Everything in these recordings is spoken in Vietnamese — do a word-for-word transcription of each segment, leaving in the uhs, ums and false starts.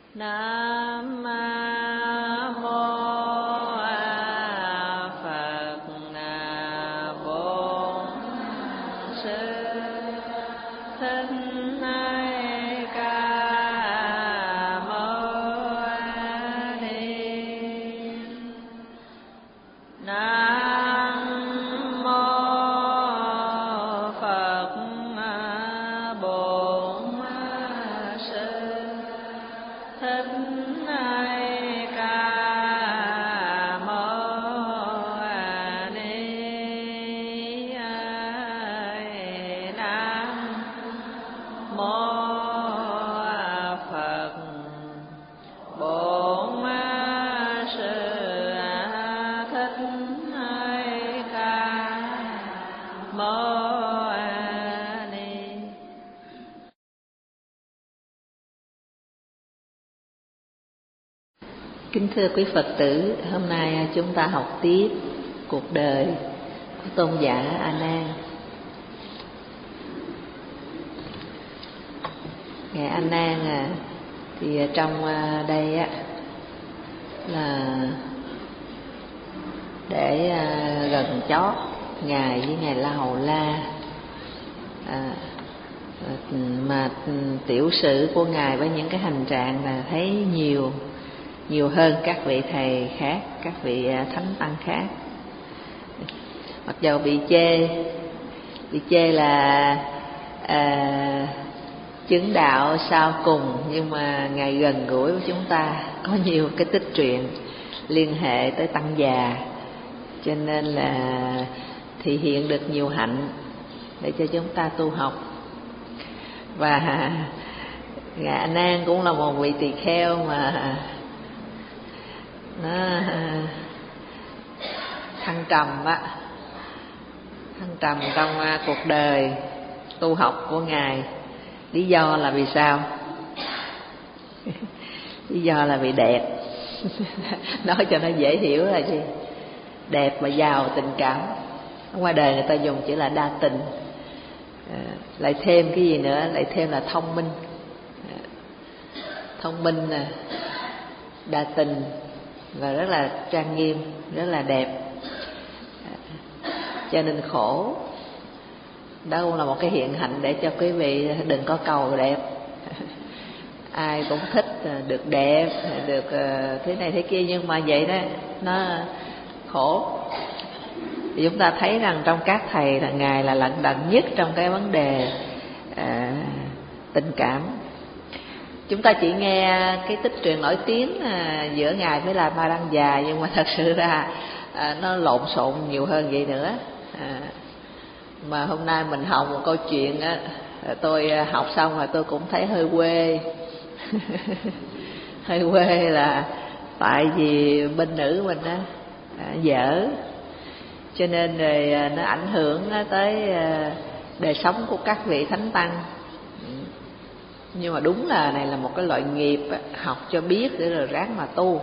Nam mô Phật. Bổn Sư Thích Ca Mâu Ni. Nam mô Phật. Bổn Sư Thích Ca Mâu Ni. Nam mô Phật. Bổn Sư Thích Ca Mâu Ni. Kính thưa quý Phật tử, hôm nay chúng ta học tiếp cuộc đời của tôn giả A Nan. Ngài A Nan à, thì trong đây á là để gần chót ngài với ngài La Hầu La, à, mà tiểu sử của ngài với những cái hành trạng là thấy nhiều nhiều hơn các vị thầy khác, các vị thánh tăng khác. Mặc dù bị chê bị chê là à, chứng đạo sau cùng, nhưng mà ngài gần gũi với chúng ta, có nhiều cái tích truyện liên hệ tới tăng già, cho nên là thì hiện được nhiều hạnh để cho chúng ta tu học. Và ngài A Nan cũng là một vị tỳ kheo mà nó thăng trầm á, thăng trầm trong cuộc đời tu học của ngài. Lý do là vì sao? Lý do là vì đẹp. Nói cho nó dễ hiểu là gì? Đẹp mà giàu tình cảm. Ngoài đời người ta dùng chữ là đa tình, à, lại thêm cái gì nữa? Lại thêm là thông minh. à, Thông minh nè, đa tình và rất là trang nghiêm, rất là đẹp, à, cho nên khổ. Đó cũng là một cái hiện hạnh để cho quý vị đừng có cầu đẹp. Ai cũng thích được đẹp, được thế này thế kia, nhưng mà vậy đó nó khổ. Thì chúng ta thấy rằng trong các thầy là ngài là lận đận nhất trong cái vấn đề à, tình cảm. Chúng ta chỉ nghe cái tích truyện nổi tiếng à, giữa ngài với là Ma Đăng Già, nhưng mà thật sự ra à, nó lộn xộn nhiều hơn vậy nữa. à, Mà hôm nay mình học một câu chuyện á, tôi học xong rồi tôi cũng thấy hơi quê. Hơi quê là tại vì bên nữ mình á dở, cho nên rồi nó ảnh hưởng tới đời sống của các vị thánh tăng. Nhưng mà đúng là này là một cái loại nghiệp, học cho biết để rồi ráng mà tu.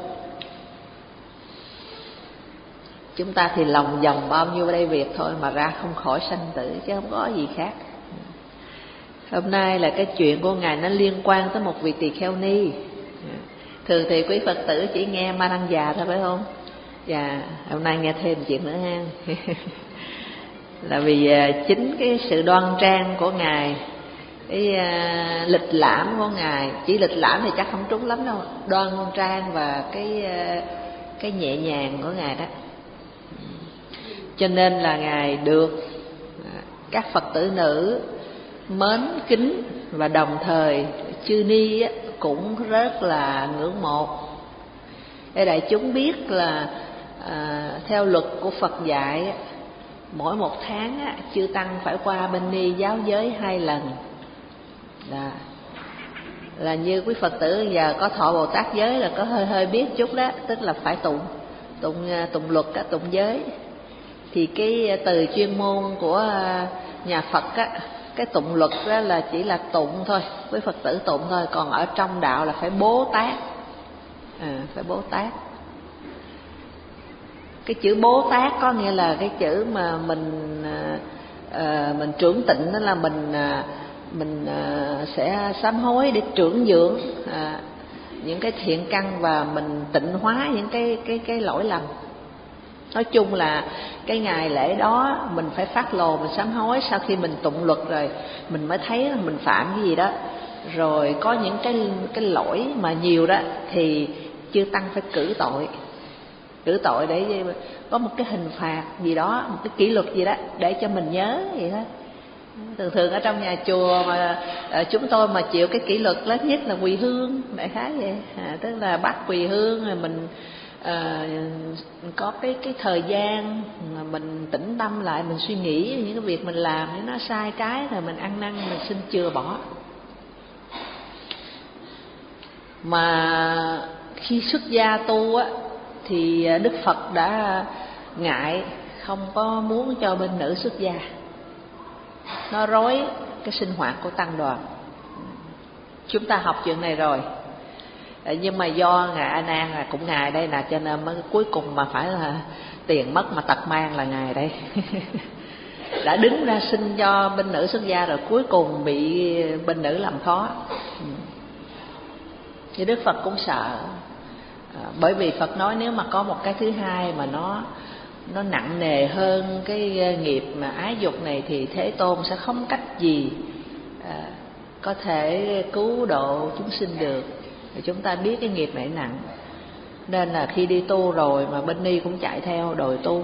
Chúng ta thì lòng vòng bao nhiêu đây việc thôi mà ra không khỏi sanh tử, chứ không có gì khác. Hôm nay là cái chuyện của ngài nó liên quan tới một vị tỳ kheo ni. Thường thì quý Phật tử chỉ nghe Ma Đăng Già thôi phải không? Và hôm nay nghe thêm chuyện nữa ha. Là vì chính cái sự đoan trang của ngài, cái uh, lịch lãm của ngài, chỉ lịch lãm thì chắc không trúng lắm đâu, đoan trang và cái uh, cái nhẹ nhàng của ngài đó, cho nên là ngài được các Phật tử nữ mến kính, và đồng thời chư ni cũng rất là ngưỡng mộ. Để đại chúng biết là à, theo luật của Phật dạy, mỗi một tháng á, chư tăng phải qua bên ni giáo giới hai lần. Đó. Là như quý Phật tử giờ có thọ Bồ Tát giới là có hơi hơi biết chút đó, tức là phải tụng tụng tụng luật á, tụng giới. Thì cái từ chuyên môn của nhà Phật á, cái tụng luật đó là chỉ là tụng thôi, quý Phật tử tụng thôi. Còn ở trong đạo là phải Bố Tát, à, phải Bố Tát. Cái chữ Bố Tát có nghĩa là cái chữ mà mình à, mình trưởng tịnh, đó là mình à, mình à, sẽ sám hối để trưởng dưỡng à, những cái thiện căn và mình tịnh hóa những cái cái cái lỗi lầm. Nói chung là cái ngày lễ đó mình phải phát lồ, mình sám hối. Sau khi mình tụng luật rồi mình mới thấy là mình phạm cái gì đó, rồi có những cái cái lỗi mà nhiều đó thì chư tăng phải cử tội, cử tội để có một cái hình phạt gì đó, một cái kỷ luật gì đó để cho mình nhớ vậy đó. Thường thường ở trong nhà chùa mà chúng tôi mà chịu cái kỷ luật lớn nhất là quỳ hương, đại khái vậy, à, tức là bắt quỳ hương rồi mình à, có cái cái thời gian mà mình tĩnh tâm lại, mình suy nghĩ những cái việc mình làm nếu nó sai trái rồi mình ăn năn, mình xin chừa bỏ. Mà khi xuất gia tu á thì Đức Phật đã ngại, không có muốn cho bên nữ xuất gia, nó rối cái sinh hoạt của tăng đoàn. Chúng ta học chuyện này rồi, nhưng mà do ngài A Nan là cũng ngài đây nè, cho nên mới cuối cùng mà phải là tiền mất mà tật mang là ngài đây. Đã đứng ra xin cho bên nữ xuất gia rồi cuối cùng bị bên nữ làm khó. Thì Đức Phật cũng sợ, à, bởi vì Phật nói nếu mà có một cái thứ hai mà nó nó nặng nề hơn cái nghiệp mà ái dục này thì Thế Tôn sẽ không cách gì à, có thể cứu độ chúng sinh được. Thì chúng ta biết cái nghiệp này nặng, nên là khi đi tu rồi mà bên ni cũng chạy theo đòi tu.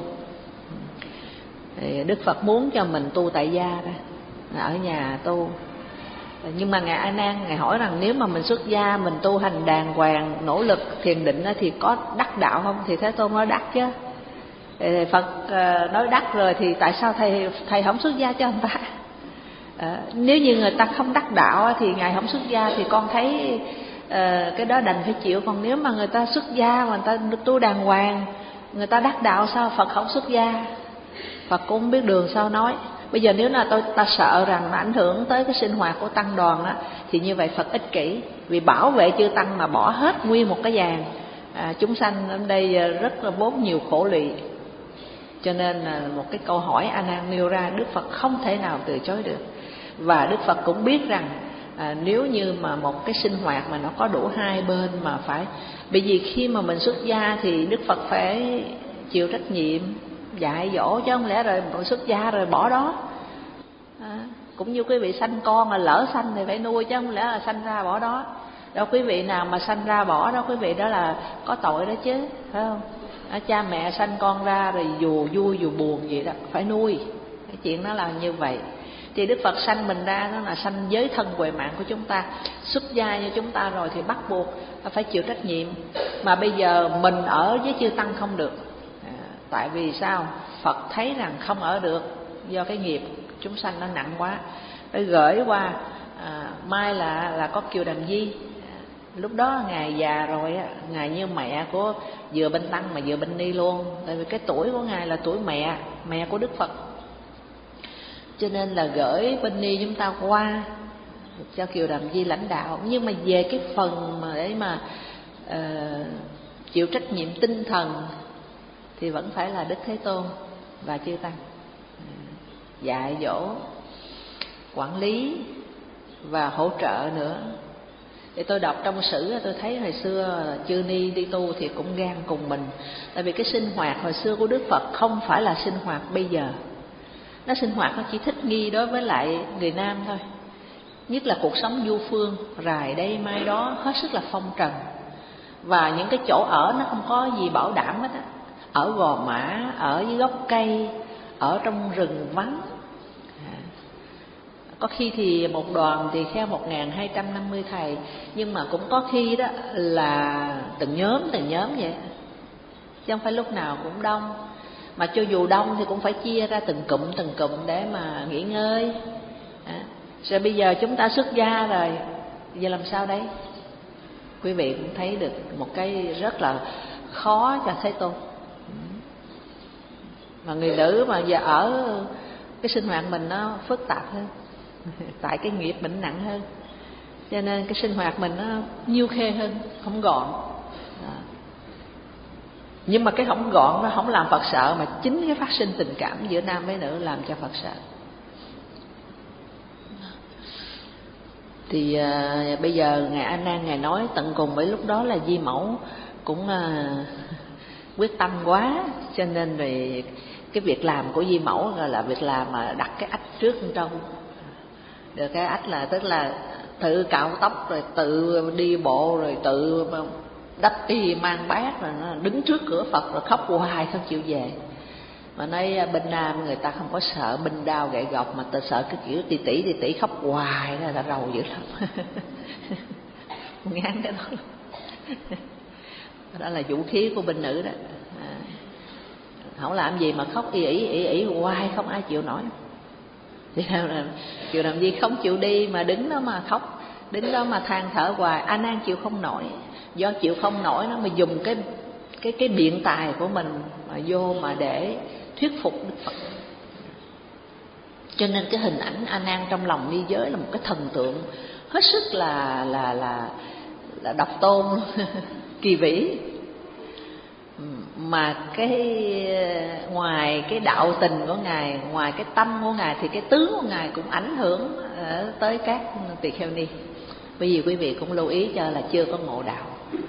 Thì Đức Phật muốn cho mình tu tại gia đó, ở nhà tu. Nhưng mà ngài A Nan ngài hỏi rằng nếu mà mình xuất gia, mình tu hành đàng hoàng, nỗ lực thiền định thì có đắc đạo không? Thì Thế Tôn nói đắc chứ. Thì Phật nói đắc rồi thì tại sao thầy thầy không xuất gia cho người ta? À, nếu như người ta không đắc đạo thì ngài không xuất gia thì con thấy à, cái đó đành phải chịu. Còn nếu mà người ta xuất gia mà người ta tu đàng hoàng, người ta đắc đạo, sao Phật không xuất gia? Phật cũng không biết đường sao nói. Bây giờ nếu là tôi ta sợ rằng nó ảnh hưởng tới cái sinh hoạt của tăng đoàn đó, thì như vậy Phật ích kỷ, vì bảo vệ chư tăng mà bỏ hết nguyên một cái dàn à, chúng sanh ở đây rất là vốn nhiều khổ lụy. Cho nên là một cái câu hỏi A Nan nêu ra, Đức Phật không thể nào từ chối được. Và Đức Phật cũng biết rằng à, nếu như mà một cái sinh hoạt mà nó có đủ hai bên mà phải, bởi vì khi mà mình xuất gia thì Đức Phật phải chịu trách nhiệm dạy dỗ, chứ không lẽ rồi xuất gia rồi bỏ đó. À, cũng như quý vị sanh con là lỡ sanh thì phải nuôi, chứ không lẽ là sanh ra bỏ đó. Đâu quý vị nào mà sanh ra bỏ đó, quý vị đó là có tội đó chứ, phải không? À, cha mẹ sanh con ra rồi dù vui dù buồn gì đó phải nuôi, cái chuyện đó là như vậy. Thì Đức Phật sanh mình ra đó là sanh giới thân huệ mạng của chúng ta, xuất gia như chúng ta rồi thì bắt buộc phải chịu trách nhiệm. Mà bây giờ mình ở với chư tăng không được, à, tại vì sao? Phật thấy rằng không ở được do cái nghiệp chúng sanh nó nặng quá, phải gửi qua à, mai là là có Kiều Đàm Di. Lúc đó ngài già rồi, ngài như mẹ của vừa bên tăng mà vừa bên ni luôn, tại vì cái tuổi của ngài là tuổi mẹ mẹ của Đức Phật. Cho nên là gửi bên ni chúng ta qua cho Kiều Đàm Di lãnh đạo. Nhưng mà về cái phần mà để mà uh, chịu trách nhiệm tinh thần thì vẫn phải là Đức Thế Tôn và chư tăng dạy dỗ, quản lý và hỗ trợ nữa. Để tôi đọc trong sử tôi thấy hồi xưa chư ni đi tu thì cũng gan cùng mình. Tại vì cái sinh hoạt hồi xưa của Đức Phật không phải là sinh hoạt bây giờ. Nó sinh hoạt nó chỉ thích nghi đối với lại người nam thôi. Nhất là cuộc sống du phương, rài đây mai đó, hết sức là phong trần. Và những cái chỗ ở nó không có gì bảo đảm hết á. Ở gò mã, ở dưới gốc cây, ở trong rừng vắng. Có khi thì một đoàn thì theo một nghìn hai trăm năm mươi thầy, nhưng mà cũng có khi đó là từng nhóm từng nhóm vậy, chứ không phải lúc nào cũng đông. Mà cho dù đông thì cũng phải chia ra từng cụm từng cụm để mà nghỉ ngơi. À, rồi bây giờ chúng ta xuất gia rồi, giờ làm sao đấy? Quý vị cũng thấy được một cái rất là khó cho Thế Tôn. Mà người nữ mà giờ ở cái sinh hoạt mình nó phức tạp hơn, tại cái nghiệp mình nặng hơn, cho nên cái sinh hoạt mình nó nhiêu khê hơn, không gọn. Đó. Nhưng mà cái không gọn nó không làm Phật sợ, mà chính cái phát sinh tình cảm giữa nam với nữ làm cho Phật sợ. Thì à, bây giờ ngài A Nan ngài nói tận cùng, với lúc đó là Di Mẫu cũng à, quyết tâm quá, cho nên rồi cái việc làm của Di Mẫu gọi là việc làm mà đặt cái ách trước bên trong. Được cái ách là tức là tự cạo tóc, rồi tự đi bộ, rồi tự đắp y mang bát, rồi nó đứng trước cửa Phật rồi khóc hoài không chịu về. Mà nói bên Nam người ta không có sợ binh đao gậy gộc, mà ta sợ cái kiểu tỷ tỷ tỷ tỷ khóc hoài đó là rầu dữ lắm. Ngán cái đó. Đó là vũ khí của binh nữ đó. À, không làm gì mà khóc y ỉ ỉ ỉ hoài, không ai chịu nổi. Thì là chịu làm gì, không chịu đi mà đứng đó mà khóc, đứng đó mà than thở hoài. A Nan chịu không nổi, do chịu không nổi nó mà dùng cái cái cái biện tài của mình mà vô mà để thuyết phục Đức Phật. Cho nên cái hình ảnh A Nan trong lòng ni giới là một cái thần tượng hết sức là là là là độc tôn, kỳ vĩ. Mà cái ngoài cái đạo tình của ngài, ngoài cái tâm của ngài, thì cái tướng của ngài cũng ảnh hưởng tới các tỳ kheo ni. Bởi vì quý vị cũng lưu ý cho là chưa có ngộ đạo.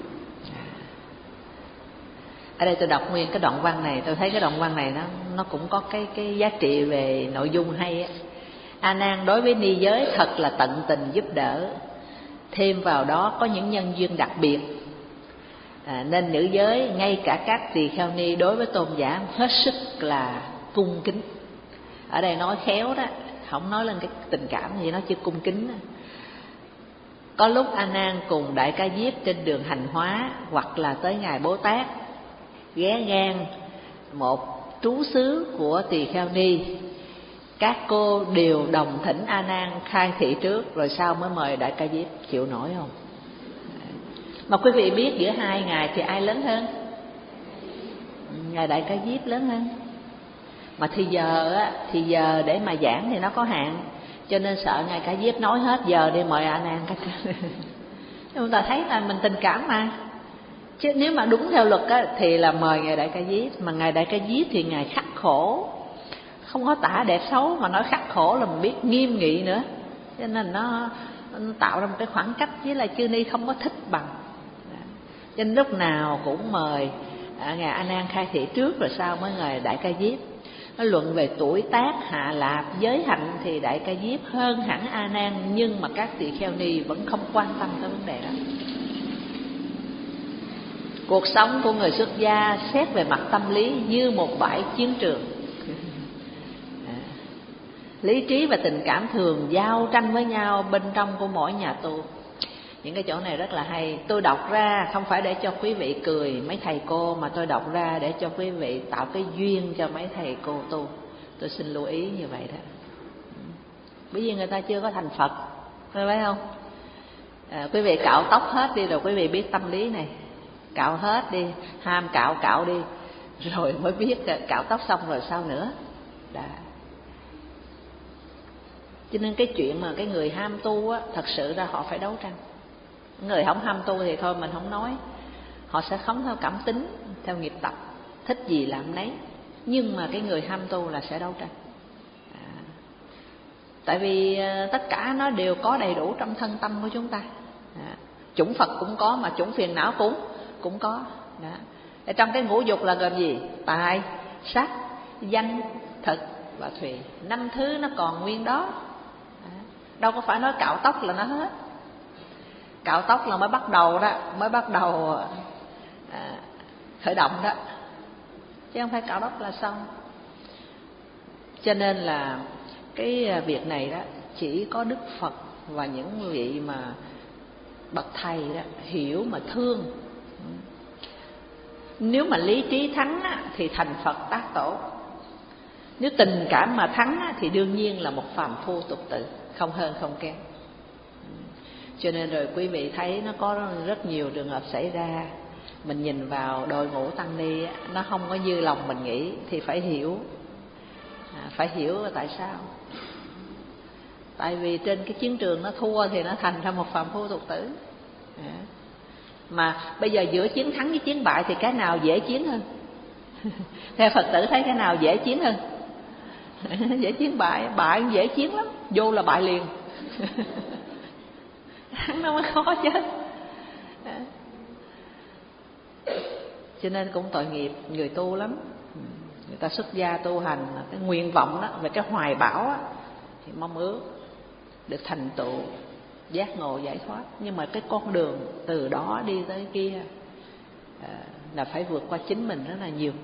Ở đây tôi đọc nguyên cái đoạn văn này, tôi thấy cái đoạn văn này nó nó cũng có cái cái giá trị về nội dung hay á. A Nan đối với ni giới thật là tận tình giúp đỡ, thêm vào đó có những nhân duyên đặc biệt, à, nên nữ giới ngay cả các tỳ kheo ni đối với tôn giả hết sức là cung kính. Ở đây nói khéo đó, không nói lên cái tình cảm gì, nó chỉ cung kính đó. Có lúc A Nan cùng Đại Ca Diếp trên đường hành hóa, hoặc là tới ngài Bố Tát ghé ngang một trú xứ của tỳ kheo ni, các cô đều đồng thỉnh A Nan khai thị trước, rồi sau mới mời Đại Ca Diếp. Chịu nổi không? Mà quý vị biết giữa hai ngài thì ai lớn hơn? Ngài Đại Ca Diếp lớn hơn. Mà thì giờ á, thì giờ để mà giảng thì nó có hạn, cho nên sợ ngài Ca Diếp nói hết giờ đi mời A Nan các chúng ta thấy là mình tình cảm mà. Chứ nếu mà đúng theo luật á, thì là mời ngài Đại Ca Diếp. Mà ngài Đại Ca Diếp thì ngài khắc khổ, không có tả đẹp xấu, mà nói khắc khổ là mình biết nghiêm nghị nữa, cho nên nó, nó tạo ra một cái khoảng cách với lại chư ni không có thích bằng. Cho nên lúc nào cũng mời à, ngài A Nan khai thị trước, rồi sau mới ngài Đại Ca Diếp. Nó luận về tuổi tác, hạ lạp, giới hạnh thì Đại Ca Diếp hơn hẳn A Nan, nhưng mà các tỳ kheo ni vẫn không quan tâm tới vấn đề đó. Cuộc sống của người xuất gia xét về mặt tâm lý như một bãi chiến trường. Lý trí và tình cảm thường giao tranh với nhau bên trong của mỗi nhà tu. Những cái chỗ này rất là hay. Tôi đọc ra không phải để cho quý vị cười mấy thầy cô, mà tôi đọc ra để cho quý vị tạo cái duyên cho mấy thầy cô tu. Tôi xin lưu ý như vậy đó. Bởi vì người ta chưa có thành Phật, phải không? À, quý vị cạo tóc hết đi rồi quý vị biết tâm lý này. Cạo hết đi, ham cạo cạo đi, rồi mới biết cạo tóc xong rồi sao nữa. Đã. Cho nên cái chuyện mà cái người ham tu á, thật sự ra họ phải đấu tranh. Người không ham tu thì thôi mình không nói, họ sẽ sống theo cảm tính, theo nghiệp tập, thích gì làm nấy. Nhưng mà cái người ham tu là sẽ đấu tranh. À, tại vì tất cả nó đều có đầy đủ trong thân tâm của chúng ta. À, chủng Phật cũng có, mà chủng phiền não cũng cũng có. Đó. Ở trong cái ngũ dục là gồm gì? Tài, sắc, danh, thực và thùy. Năm thứ nó còn nguyên đó. Đó. Đâu có phải nói cạo tóc là nó hết. Cạo tóc là mới bắt đầu đó, mới bắt đầu à, khởi động đó, chứ không phải cạo tóc là xong. Cho nên là cái việc này đó chỉ có Đức Phật và những vị mà bậc thầy đó hiểu mà thương. Nếu mà lý trí thắng á, thì thành Phật tác tổ. Nếu tình cảm mà thắng á, thì đương nhiên là một phàm phu tục tử, không hơn không kém. Cho nên rồi quý vị thấy nó có rất nhiều trường hợp xảy ra. Mình nhìn vào đội ngũ tăng ni á, nó không có như lòng mình nghĩ, thì phải hiểu. À, phải hiểu tại sao. Tại vì trên cái chiến trường nó thua thì nó thành ra một phàm phu tục tử. À. Mà bây giờ giữa chiến thắng với chiến bại thì cái nào dễ chiến hơn? Theo Phật tử thấy cái nào dễ chiến hơn? Dễ chiến bại, bại dễ chiến lắm, vô là bại liền. Hắn nó mới khó chứ. Cho nên cũng tội nghiệp người tu lắm. Người ta xuất gia tu hành, cái nguyện vọng đó, về cái hoài bão đó, thì mong ước được thành tựu giác ngộ giải thoát. Nhưng mà cái con đường từ đó đi tới kia là phải vượt qua chính mình rất là nhiều.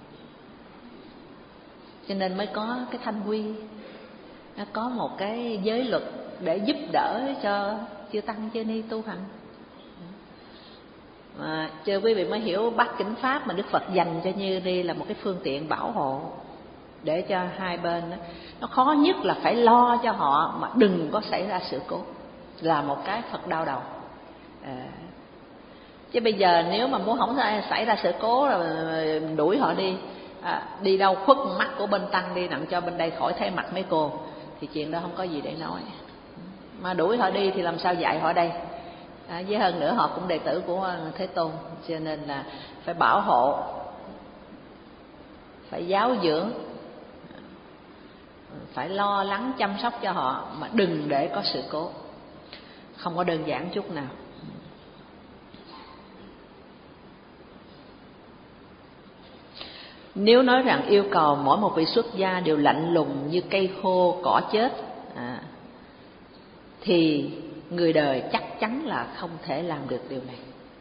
Cho nên mới có cái thanh quy, nó có một cái giới luật để giúp đỡ cho chư tăng chư ni tu hành. Mà cho quý vị mới hiểu bát chánh pháp mà Đức Phật dành cho như ni là một cái phương tiện bảo hộ để cho hai bên đó. Nó khó nhất là phải lo cho họ mà đừng có xảy ra sự cố, là một cái thật đau đầu. À, chứ bây giờ nếu mà muốn không xảy ra sự cố rồi đuổi họ đi, à, đi đâu khuất mắt của bên tăng đi, nặng cho bên đây khỏi thấy mặt mấy cô, thì chuyện đó không có gì để nói. Mà đuổi họ đi thì làm sao dạy họ đây? À, với hơn nữa họ cũng đệ tử của Thế Tôn, cho nên là phải bảo hộ, phải giáo dưỡng, phải lo lắng chăm sóc cho họ, mà đừng để có sự cố. Không có đơn giản chút nào. Nếu nói rằng yêu cầu mỗi một vị xuất gia đều lạnh lùng như cây khô cỏ chết, à, thì người đời chắc chắn là không thể làm được điều này.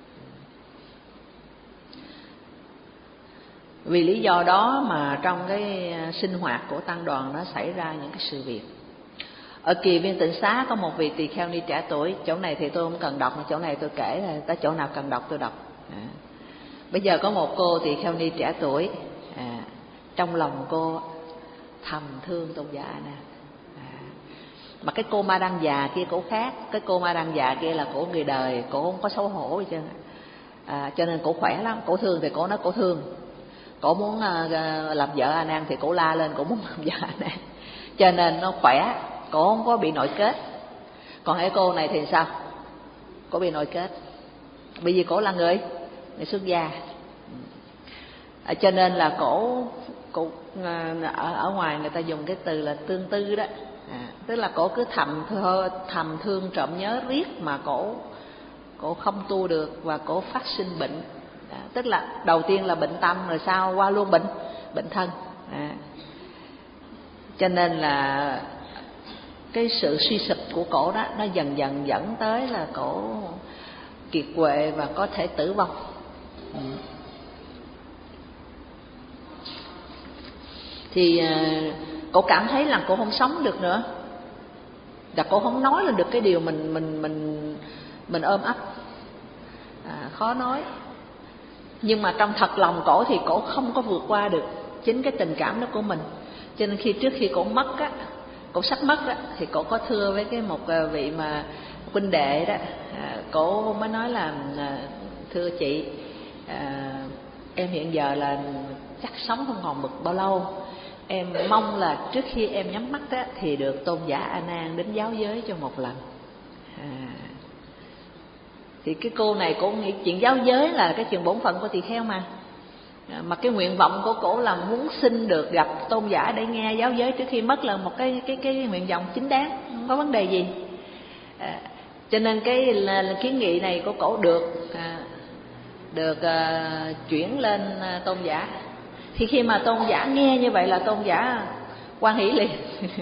Vì lý do đó mà trong cái sinh hoạt của tăng đoàn nó xảy ra những cái sự việc. Ở Kỳ Viên Tịnh Xá có một vị tỳ kheo ni trẻ tuổi, chỗ này thì tôi không cần đọc, mà chỗ này tôi kể là tới chỗ nào cần đọc tôi đọc. À, bây giờ có một cô tỳ kheo ni trẻ tuổi, à, trong lòng cô thầm thương Tôn giả A Nan. Mà cái cô ma đăng già kia cổ khác, cái cô ma đăng già kia là cổ người đời, cổ không có xấu hổ gì trơn. À, cho nên cổ khỏe lắm, cổ thương thì cổ nói cổ thương, cổ muốn uh, làm vợ A Nan thì cổ la lên cổ muốn làm vợ A Nan, cho nên nó khỏe, cổ không có bị nội kết. Còn cái cô này thì sao? Cổ bị nội kết, bởi vì cổ là người người xuất gia, à, cho nên là cổ cổ ở, ở ngoài người ta dùng cái từ là tương tư đó. À, tức là cổ cứ thầm thơ, thầm thương trộm nhớ riết mà cổ cổ không tu được và cổ phát sinh bệnh. À, tức là đầu tiên là bệnh tâm, rồi sau qua luôn bệnh bệnh thân. À, cho nên là cái sự suy sụp của cổ đó nó dần dần dẫn tới là cổ kiệt quệ và có thể tử vong. Ừ. Thì cổ cảm thấy là cổ không sống được nữa, và cổ không nói lên được cái điều mình mình mình mình ôm ấp, à, khó nói. Nhưng mà trong thật lòng cổ thì cổ không có vượt qua được chính cái tình cảm đó của mình. Cho nên khi trước khi cổ mất á, cổ sắp mất á, thì cổ có thưa với cái một vị mà huynh đệ đó, à, cổ mới nói là thưa chị, à, em hiện giờ là chắc sống không còn được bao lâu. Em mong là trước khi em nhắm mắt đó, thì được Tôn giả A Nan đến giáo giới cho một lần. À, thì cái cô này cô nghĩ chuyện giáo giới là cái chuyện bổn phận của tỳ kheo mà. À, mà cái nguyện vọng của cổ là muốn xin được gặp Tôn giả để nghe giáo giới trước khi mất là một cái cái cái nguyện vọng chính đáng, không có vấn đề gì. À, cho nên cái là, là kiến nghị này của cổ được à, được à, chuyển lên à, Tôn giả. Thì khi mà Tôn giả nghe như vậy là Tôn giả hoan hỷ liền.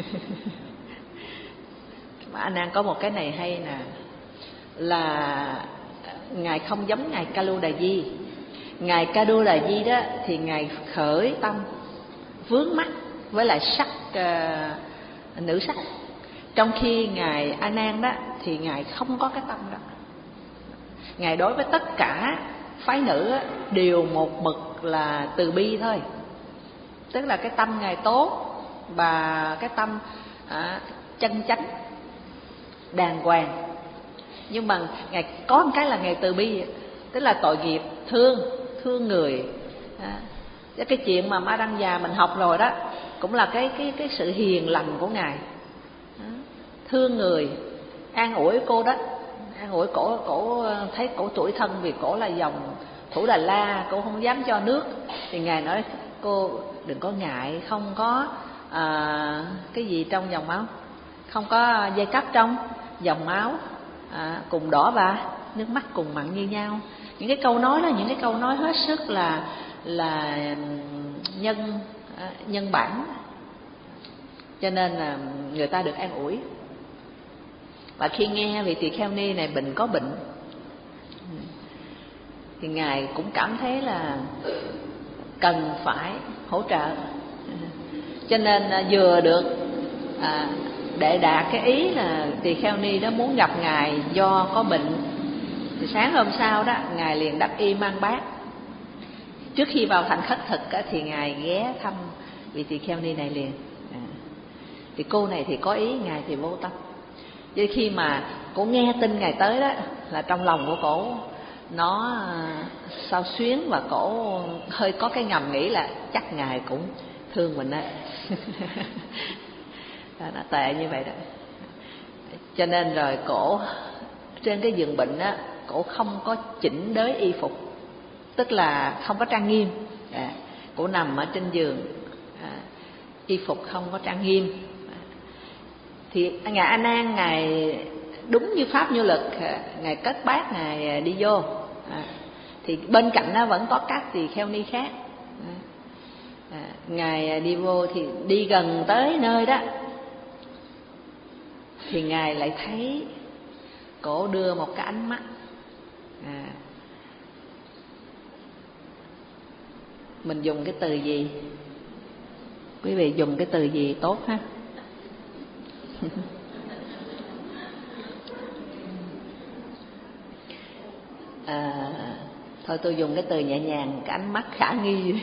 Mà A Nan có một cái này hay nè, là ngài không giống ngài Ca Lu Đà Di. Ngài Ca Lu Đà Di đó thì ngài khởi tâm vướng mắc với lại sắc uh, nữ sắc, trong khi ngài A Nan đó thì ngài không có cái tâm đó. Ngài đối với tất cả phái nữ á, đều một mực là từ bi thôi, tức là cái tâm ngài tốt và cái tâm à, chân chánh đàng hoàng. Nhưng mà ngài có một cái là ngài từ bi, tức là tội nghiệp, thương thương người. À, cái chuyện mà Ma Đăng Già mình học rồi đó, cũng là cái cái cái sự hiền lành của ngài. À, thương người, an ủi cô đó, an ủi cổ, cổ thấy cổ tuổi thân vì cổ là dòng Thủ Đà La, cô không dám cho nước, thì ngài nói cô đừng có ngại, không có à, cái gì trong dòng máu, không có dây cắp trong dòng máu, à, cùng đỏ và nước mắt cùng mặn như nhau. Những cái câu nói đó, những cái câu nói hết sức là là nhân nhân bản, cho nên là người ta được an ủi. Và khi nghe vị tỳ kheo ni này bệnh có bệnh thì ngài cũng cảm thấy là cần phải hỗ trợ, cho nên vừa được à, Đệ Đạt cái ý là tỳ kheo ni đó muốn gặp ngài do có bệnh, thì sáng hôm sau đó ngài liền đắp y mang bát. Trước khi vào thành khất thực á, thì ngài ghé thăm vị tỳ kheo ni này liền. À, thì cô này thì có ý, ngài thì vô tâm. Vì khi mà cổ nghe tin ngài tới đó là trong lòng của cổ nó sao xuyến, và cổ hơi có cái ngầm nghĩ là chắc ngài cũng thương mình á. Nó tệ như vậy đó. Cho nên rồi cổ trên cái giường bệnh á, cổ không có chỉnh đới y phục, tức là không có trang nghiêm. À, cổ nằm ở trên giường, à, y phục không có trang nghiêm. À, thì ngài A Nan ngài đúng như pháp như lực, ngài cất bát ngài đi vô. À, thì bên cạnh đó vẫn có các tỳ kheo ni khác. À, à, ngài đi vô thì đi gần tới nơi đó thì ngài lại thấy cổ đưa một cái ánh mắt. À, mình dùng cái từ gì? Quý vị dùng cái từ gì tốt ha? À, thôi tôi dùng cái từ nhẹ nhàng, cái ánh mắt khả nghi.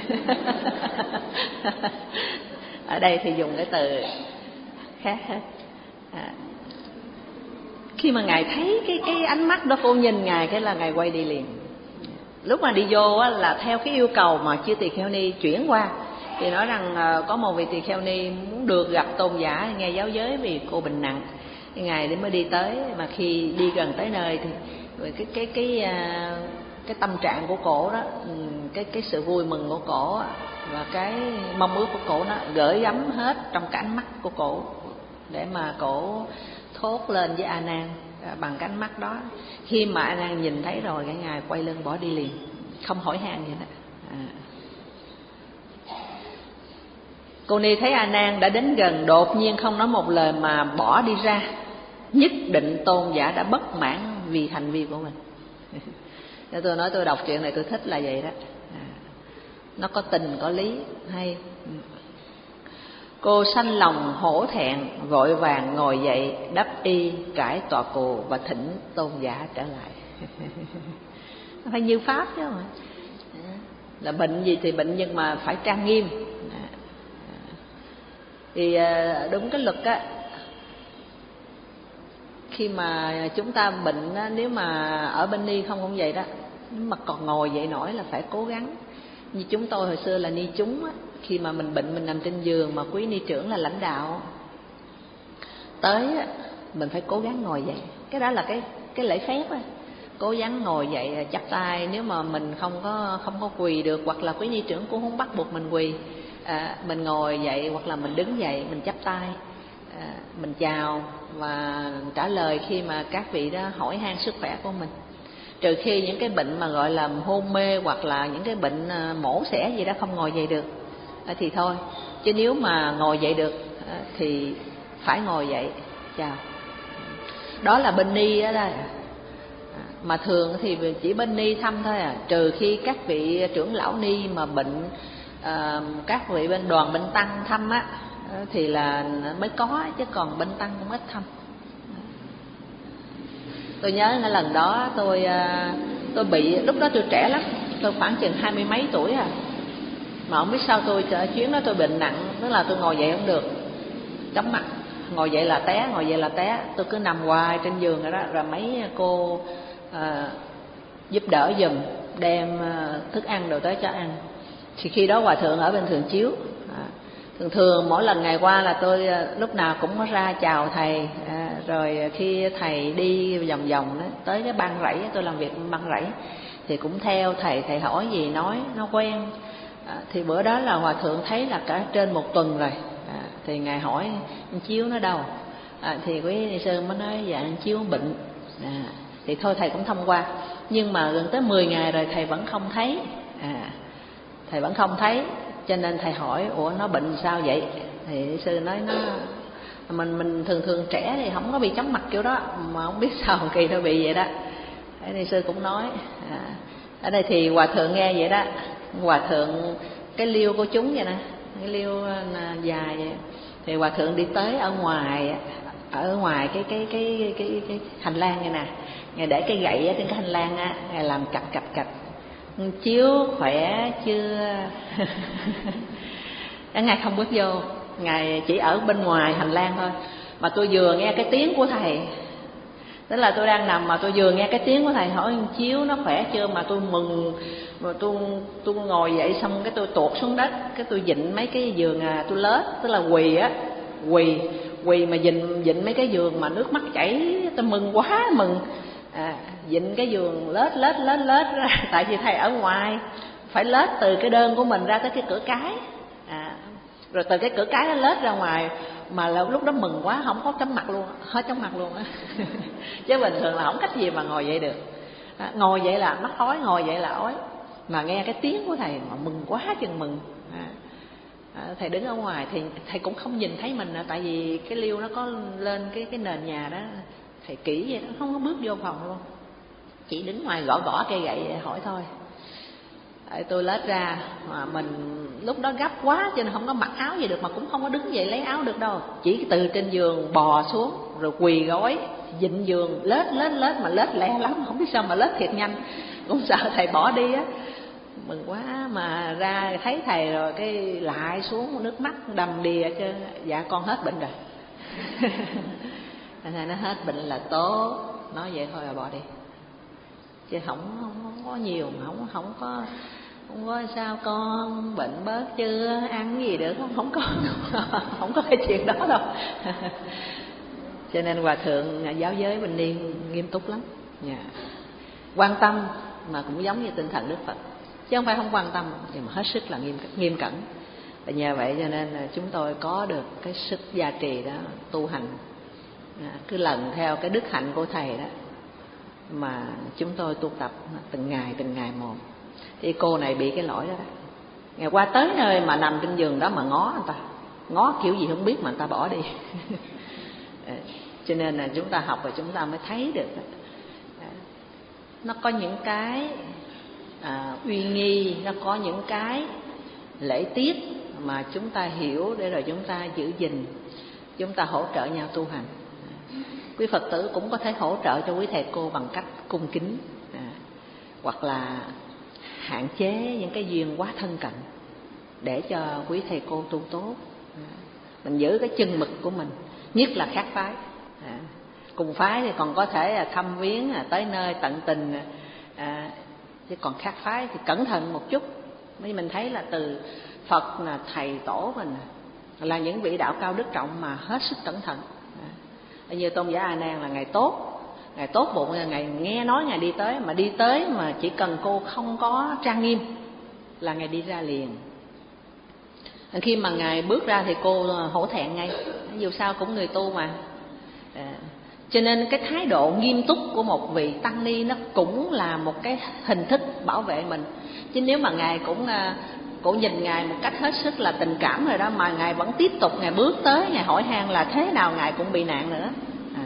Ở đây thì dùng cái từ khác hết. À, khi mà ngài thấy cái cái ánh mắt đó, cô nhìn ngài cái là ngài quay đi liền. Lúc mà đi vô á, là theo cái yêu cầu mà chư tỳ kheo ni chuyển qua, thì nói rằng à, có một vị tỳ kheo ni muốn được gặp tôn giả nghe giáo giới vì cô bệnh nặng. Cái ngài đấy mới đi tới, mà khi đi gần tới nơi thì cái cái cái cái, cái tâm trạng của cổ đó, cái cái sự vui mừng của cổ và cái mong ước của cổ nó gửi gắm hết trong cái ánh mắt của cổ, để mà cổ thốt lên với A Nan bằng cái ánh mắt đó. Khi mà A Nan nhìn thấy rồi, cái ngài quay lưng bỏ đi liền, không hỏi han gì đó. À. Cô ni thấy A Nan đã đến gần, đột nhiên không nói một lời mà bỏ đi ra, nhất định tôn giả đã bất mãn vì hành vi của mình. Nên tôi nói tôi đọc chuyện này tôi thích là vậy đó. À, nó có tình có lý hay. Cô sanh lòng hổ thẹn, vội vàng ngồi dậy, đắp y, cải tọa cù và thỉnh tôn giả trở lại. Nó phải như pháp chứ mà. Là bệnh gì thì bệnh, nhưng mà phải trang nghiêm. Thì đúng cái luật á, khi mà chúng ta bệnh á, nếu mà ở bên ni không cũng vậy đó, nếu mà còn ngồi dậy nổi là phải cố gắng. Như chúng tôi hồi xưa là ni chúng á, khi mà mình bệnh mình nằm trên giường mà quý ni trưởng là lãnh đạo tới á, mình phải cố gắng ngồi dậy. Cái đó là cái cái lễ phép á, cố gắng ngồi dậy chắp tay. Nếu mà mình không có không có quỳ được, hoặc là quý ni trưởng cũng không bắt buộc mình quỳ, à, mình ngồi dậy hoặc là mình đứng dậy, mình chắp tay, à, mình chào và trả lời khi mà các vị đó hỏi han sức khỏe của mình. Trừ khi những cái bệnh mà gọi là hôn mê hoặc là những cái bệnh mổ xẻ gì đó không ngồi dậy được thì thôi. Chứ nếu mà ngồi dậy được thì phải ngồi dậy chào. Đó là bên ni đó đây. Mà thường thì chỉ bên ni thăm thôi à. Trừ khi các vị trưởng lão ni mà bệnh, à, các vị bên đoàn bên tăng thăm á, thì là mới có, chứ còn bên tăng cũng ít thăm. Tôi nhớ cái lần đó tôi tôi bị, lúc đó tôi trẻ lắm, tôi khoảng chừng hai mươi mấy tuổi à, mà không biết sao tôi chuyến đó tôi bệnh nặng, tức là tôi ngồi dậy không được, chóng mặt, ngồi dậy là té, ngồi dậy là té, tôi cứ nằm hoài trên giường rồi đó. Rồi mấy cô à, giúp đỡ giùm, đem thức ăn đồ tới cho ăn. Thì khi đó hòa thượng ở bên Thường Chiếu, à, thường thường mỗi lần ngày qua là tôi lúc nào cũng có ra chào thầy, à, rồi khi thầy đi vòng vòng đó, tới cái ban rẫy, tôi làm việc ban rẫy thì cũng theo thầy, thầy hỏi gì nói nó quen. À, thì bữa đó là hòa thượng thấy là cả trên một tuần rồi, à, thì ngài hỏi anh Chiếu nó đâu, à, thì quý ni sư mới nói dạ anh Chiếu bệnh. À, thì thôi thầy cũng thông qua, nhưng mà gần tới mười ngày rồi thầy vẫn không thấy. À, thầy vẫn không thấy, cho nên thầy hỏi ủa nó bệnh sao vậy? Thì sư nói nó mình mình thường thường trẻ thì không có bị chóng mặt kiểu đó, mà không biết sao kỳ nó bị vậy đó. Thế thì sư cũng nói à, ở đây thì hòa thượng nghe vậy đó, hòa thượng cái liêu của chúng vậy nè, cái liêu dài vậy. Thì hòa thượng đi tới ở ngoài, ở ngoài cái cái cái cái cái hành lang này nè, ngài để cái gậy ở trên cái hành lang á, ngài làm cạch cạch cạch, chiếu khỏe chưa? Ngài không bước vô, ngài chỉ ở bên ngoài hành lang thôi. Mà tôi vừa nghe cái tiếng của thầy, tức là tôi đang nằm mà tôi vừa nghe cái tiếng của thầy hỏi chiếu nó khỏe chưa, mà tôi mừng, mà tôi tôi ngồi dậy xong cái tôi tuột xuống đất, cái tôi vịn mấy cái giường à, tôi lết, tức là quỳ á, quỳ quỳ mà vịn vịn mấy cái giường mà nước mắt chảy, tôi mừng quá mừng. À, vịn cái giường lết lết lết lết ra, tại vì thầy ở ngoài phải lết từ cái đơn của mình ra tới cái cửa cái, à, rồi từ cái cửa cái nó lết ra ngoài, mà lúc đó mừng quá không có chóng mặt luôn, hết chóng mặt luôn á. Chứ bình thường là không cách gì mà ngồi dậy được. À, ngồi dậy là mắt ói, ngồi dậy là ói, mà nghe cái tiếng của thầy mà mừng quá chừng mừng. À, à, thầy đứng ở ngoài thì thầy cũng không nhìn thấy mình, tại vì cái liêu nó có lên cái cái nền nhà đó. Thầy kỹ vậy đó, không có bước vô phòng luôn, chỉ đứng ngoài gõ gõ cây gậy hỏi thôi. Tại tôi lết ra mà mình lúc đó gấp quá cho nên không có mặc áo gì được, mà cũng không có đứng dậy lấy áo được đâu, chỉ từ trên giường bò xuống rồi quỳ gối vịn giường lết lết lết, mà lết lẹ lắm, không biết sao mà lết thiệt nhanh, cũng sợ thầy bỏ đi á. Mừng quá mà ra thấy thầy rồi cái lại xuống, nước mắt đầm đìa chứ. Dạ con hết bệnh rồi. Thầy nó hết bệnh là tốt, nói vậy thôi là bỏ đi, chứ không không, không có nhiều, mà không không có không có sao con bệnh bớt chưa, ăn gì được không, không có không có cái chuyện đó đâu. Cho nên hòa thượng giáo giới Bình Niên nghiêm túc lắm, yeah. Quan tâm mà cũng giống như tinh thần Đức Phật, chứ không phải không quan tâm, nhưng mà hết sức là nghiêm nghiêm cẩn. Và nhờ vậy cho nên là chúng tôi có được cái sức gia trì đó, tu hành à, cứ lần theo cái đức hạnh của thầy đó mà chúng tôi tu tập từng ngày từng ngày một. Thì cô này bị cái lỗi đó, đó. Ngày qua tới nơi mà nằm trên giường đó mà ngó người ta, ngó kiểu gì không biết mà người ta bỏ đi. Cho nên là chúng ta học rồi chúng ta mới thấy được đó. Nó có những cái à, uy nghi, nó có những cái lễ tiết mà chúng ta hiểu để rồi chúng ta giữ gìn, chúng ta hỗ trợ nhau tu hành. Quý Phật tử cũng có thể hỗ trợ cho quý thầy cô bằng cách cung kính, à, hoặc là hạn chế những cái duyên quá thân cận để cho quý thầy cô tu tốt. À, mình giữ cái chân mực của mình, nhất là khác phái. À, cùng phái thì còn có thể là thăm viếng à, tới nơi tận tình, à, chứ còn khác phái thì cẩn thận một chút. Mới mình thấy là từ Phật là thầy tổ mình là những vị đạo cao đức trọng mà hết sức cẩn thận. À, như Tôn giả A Nan là ngày tốt, ngày tốt bụng, ngày nghe nói ngày đi tới, mà đi tới mà chỉ cần cô không có trang nghiêm là ngày đi ra liền. Khi mà ngài bước ra thì cô hổ thẹn ngay, dù sao cũng người tu mà. À, cho nên cái thái độ nghiêm túc của một vị tăng ni nó cũng là một cái hình thức bảo vệ mình. Chứ nếu mà ngài cũng cũng nhìn ngài một cách hết sức là tình cảm rồi đó, mà ngài vẫn tiếp tục ngài bước tới, ngài hỏi han là thế nào ngài cũng bị nạn nữa. À,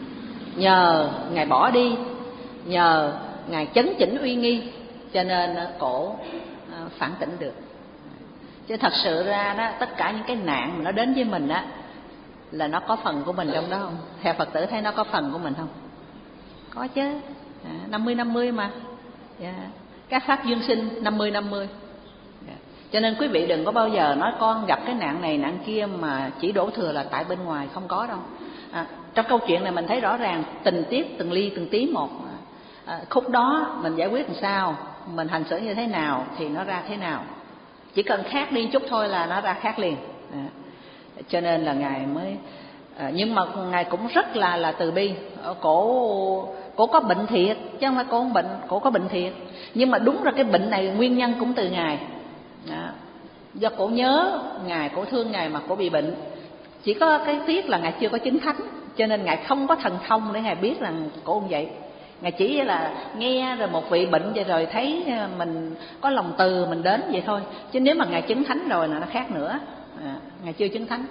nhờ ngài bỏ đi, nhờ ngài chấn chỉnh uy nghi, cho nên cổ phản tỉnh được. Chứ thật sự ra đó, tất cả những cái nạn mà nó đến với mình á là nó có phần của mình trong đó không? Theo Phật tử thấy nó có phần của mình không? Có chứ, năm mươi năm mươi mà. Yeah. Các pháp duyên sinh năm mươi năm mươi. Yeah. Cho nên quý vị đừng có bao giờ nói con gặp cái nạn này nạn kia mà chỉ đổ thừa là tại bên ngoài, không có đâu. À, trong câu chuyện này mình thấy rõ ràng tình tiết từng ly từng tí một. À, khúc đó mình giải quyết làm sao, mình hành xử như thế nào thì nó ra thế nào. Chỉ cần khác đi chút thôi là nó ra khác liền. À, cho nên là ngài mới à, nhưng mà ngài cũng rất là là từ bi. Cổ cổ có bệnh thiệt chứ không phải cổ không bệnh, cổ có bệnh thiệt, nhưng mà đúng ra cái bệnh này nguyên nhân cũng từ ngài. Đó. Do cổ nhớ ngài, cổ thương ngài mà cổ bị bệnh. Chỉ có cái tiếc là ngài chưa có chứng thánh, cho nên Ngài không có thần thông để Ngài biết rằng cổ ông vậy. Ngài chỉ là nghe rồi một vị bệnh vậy rồi thấy mình có lòng từ mình đến vậy thôi. Chứ nếu mà Ngài chứng thánh rồi là nó khác nữa. À, Ngài chưa chứng thánh.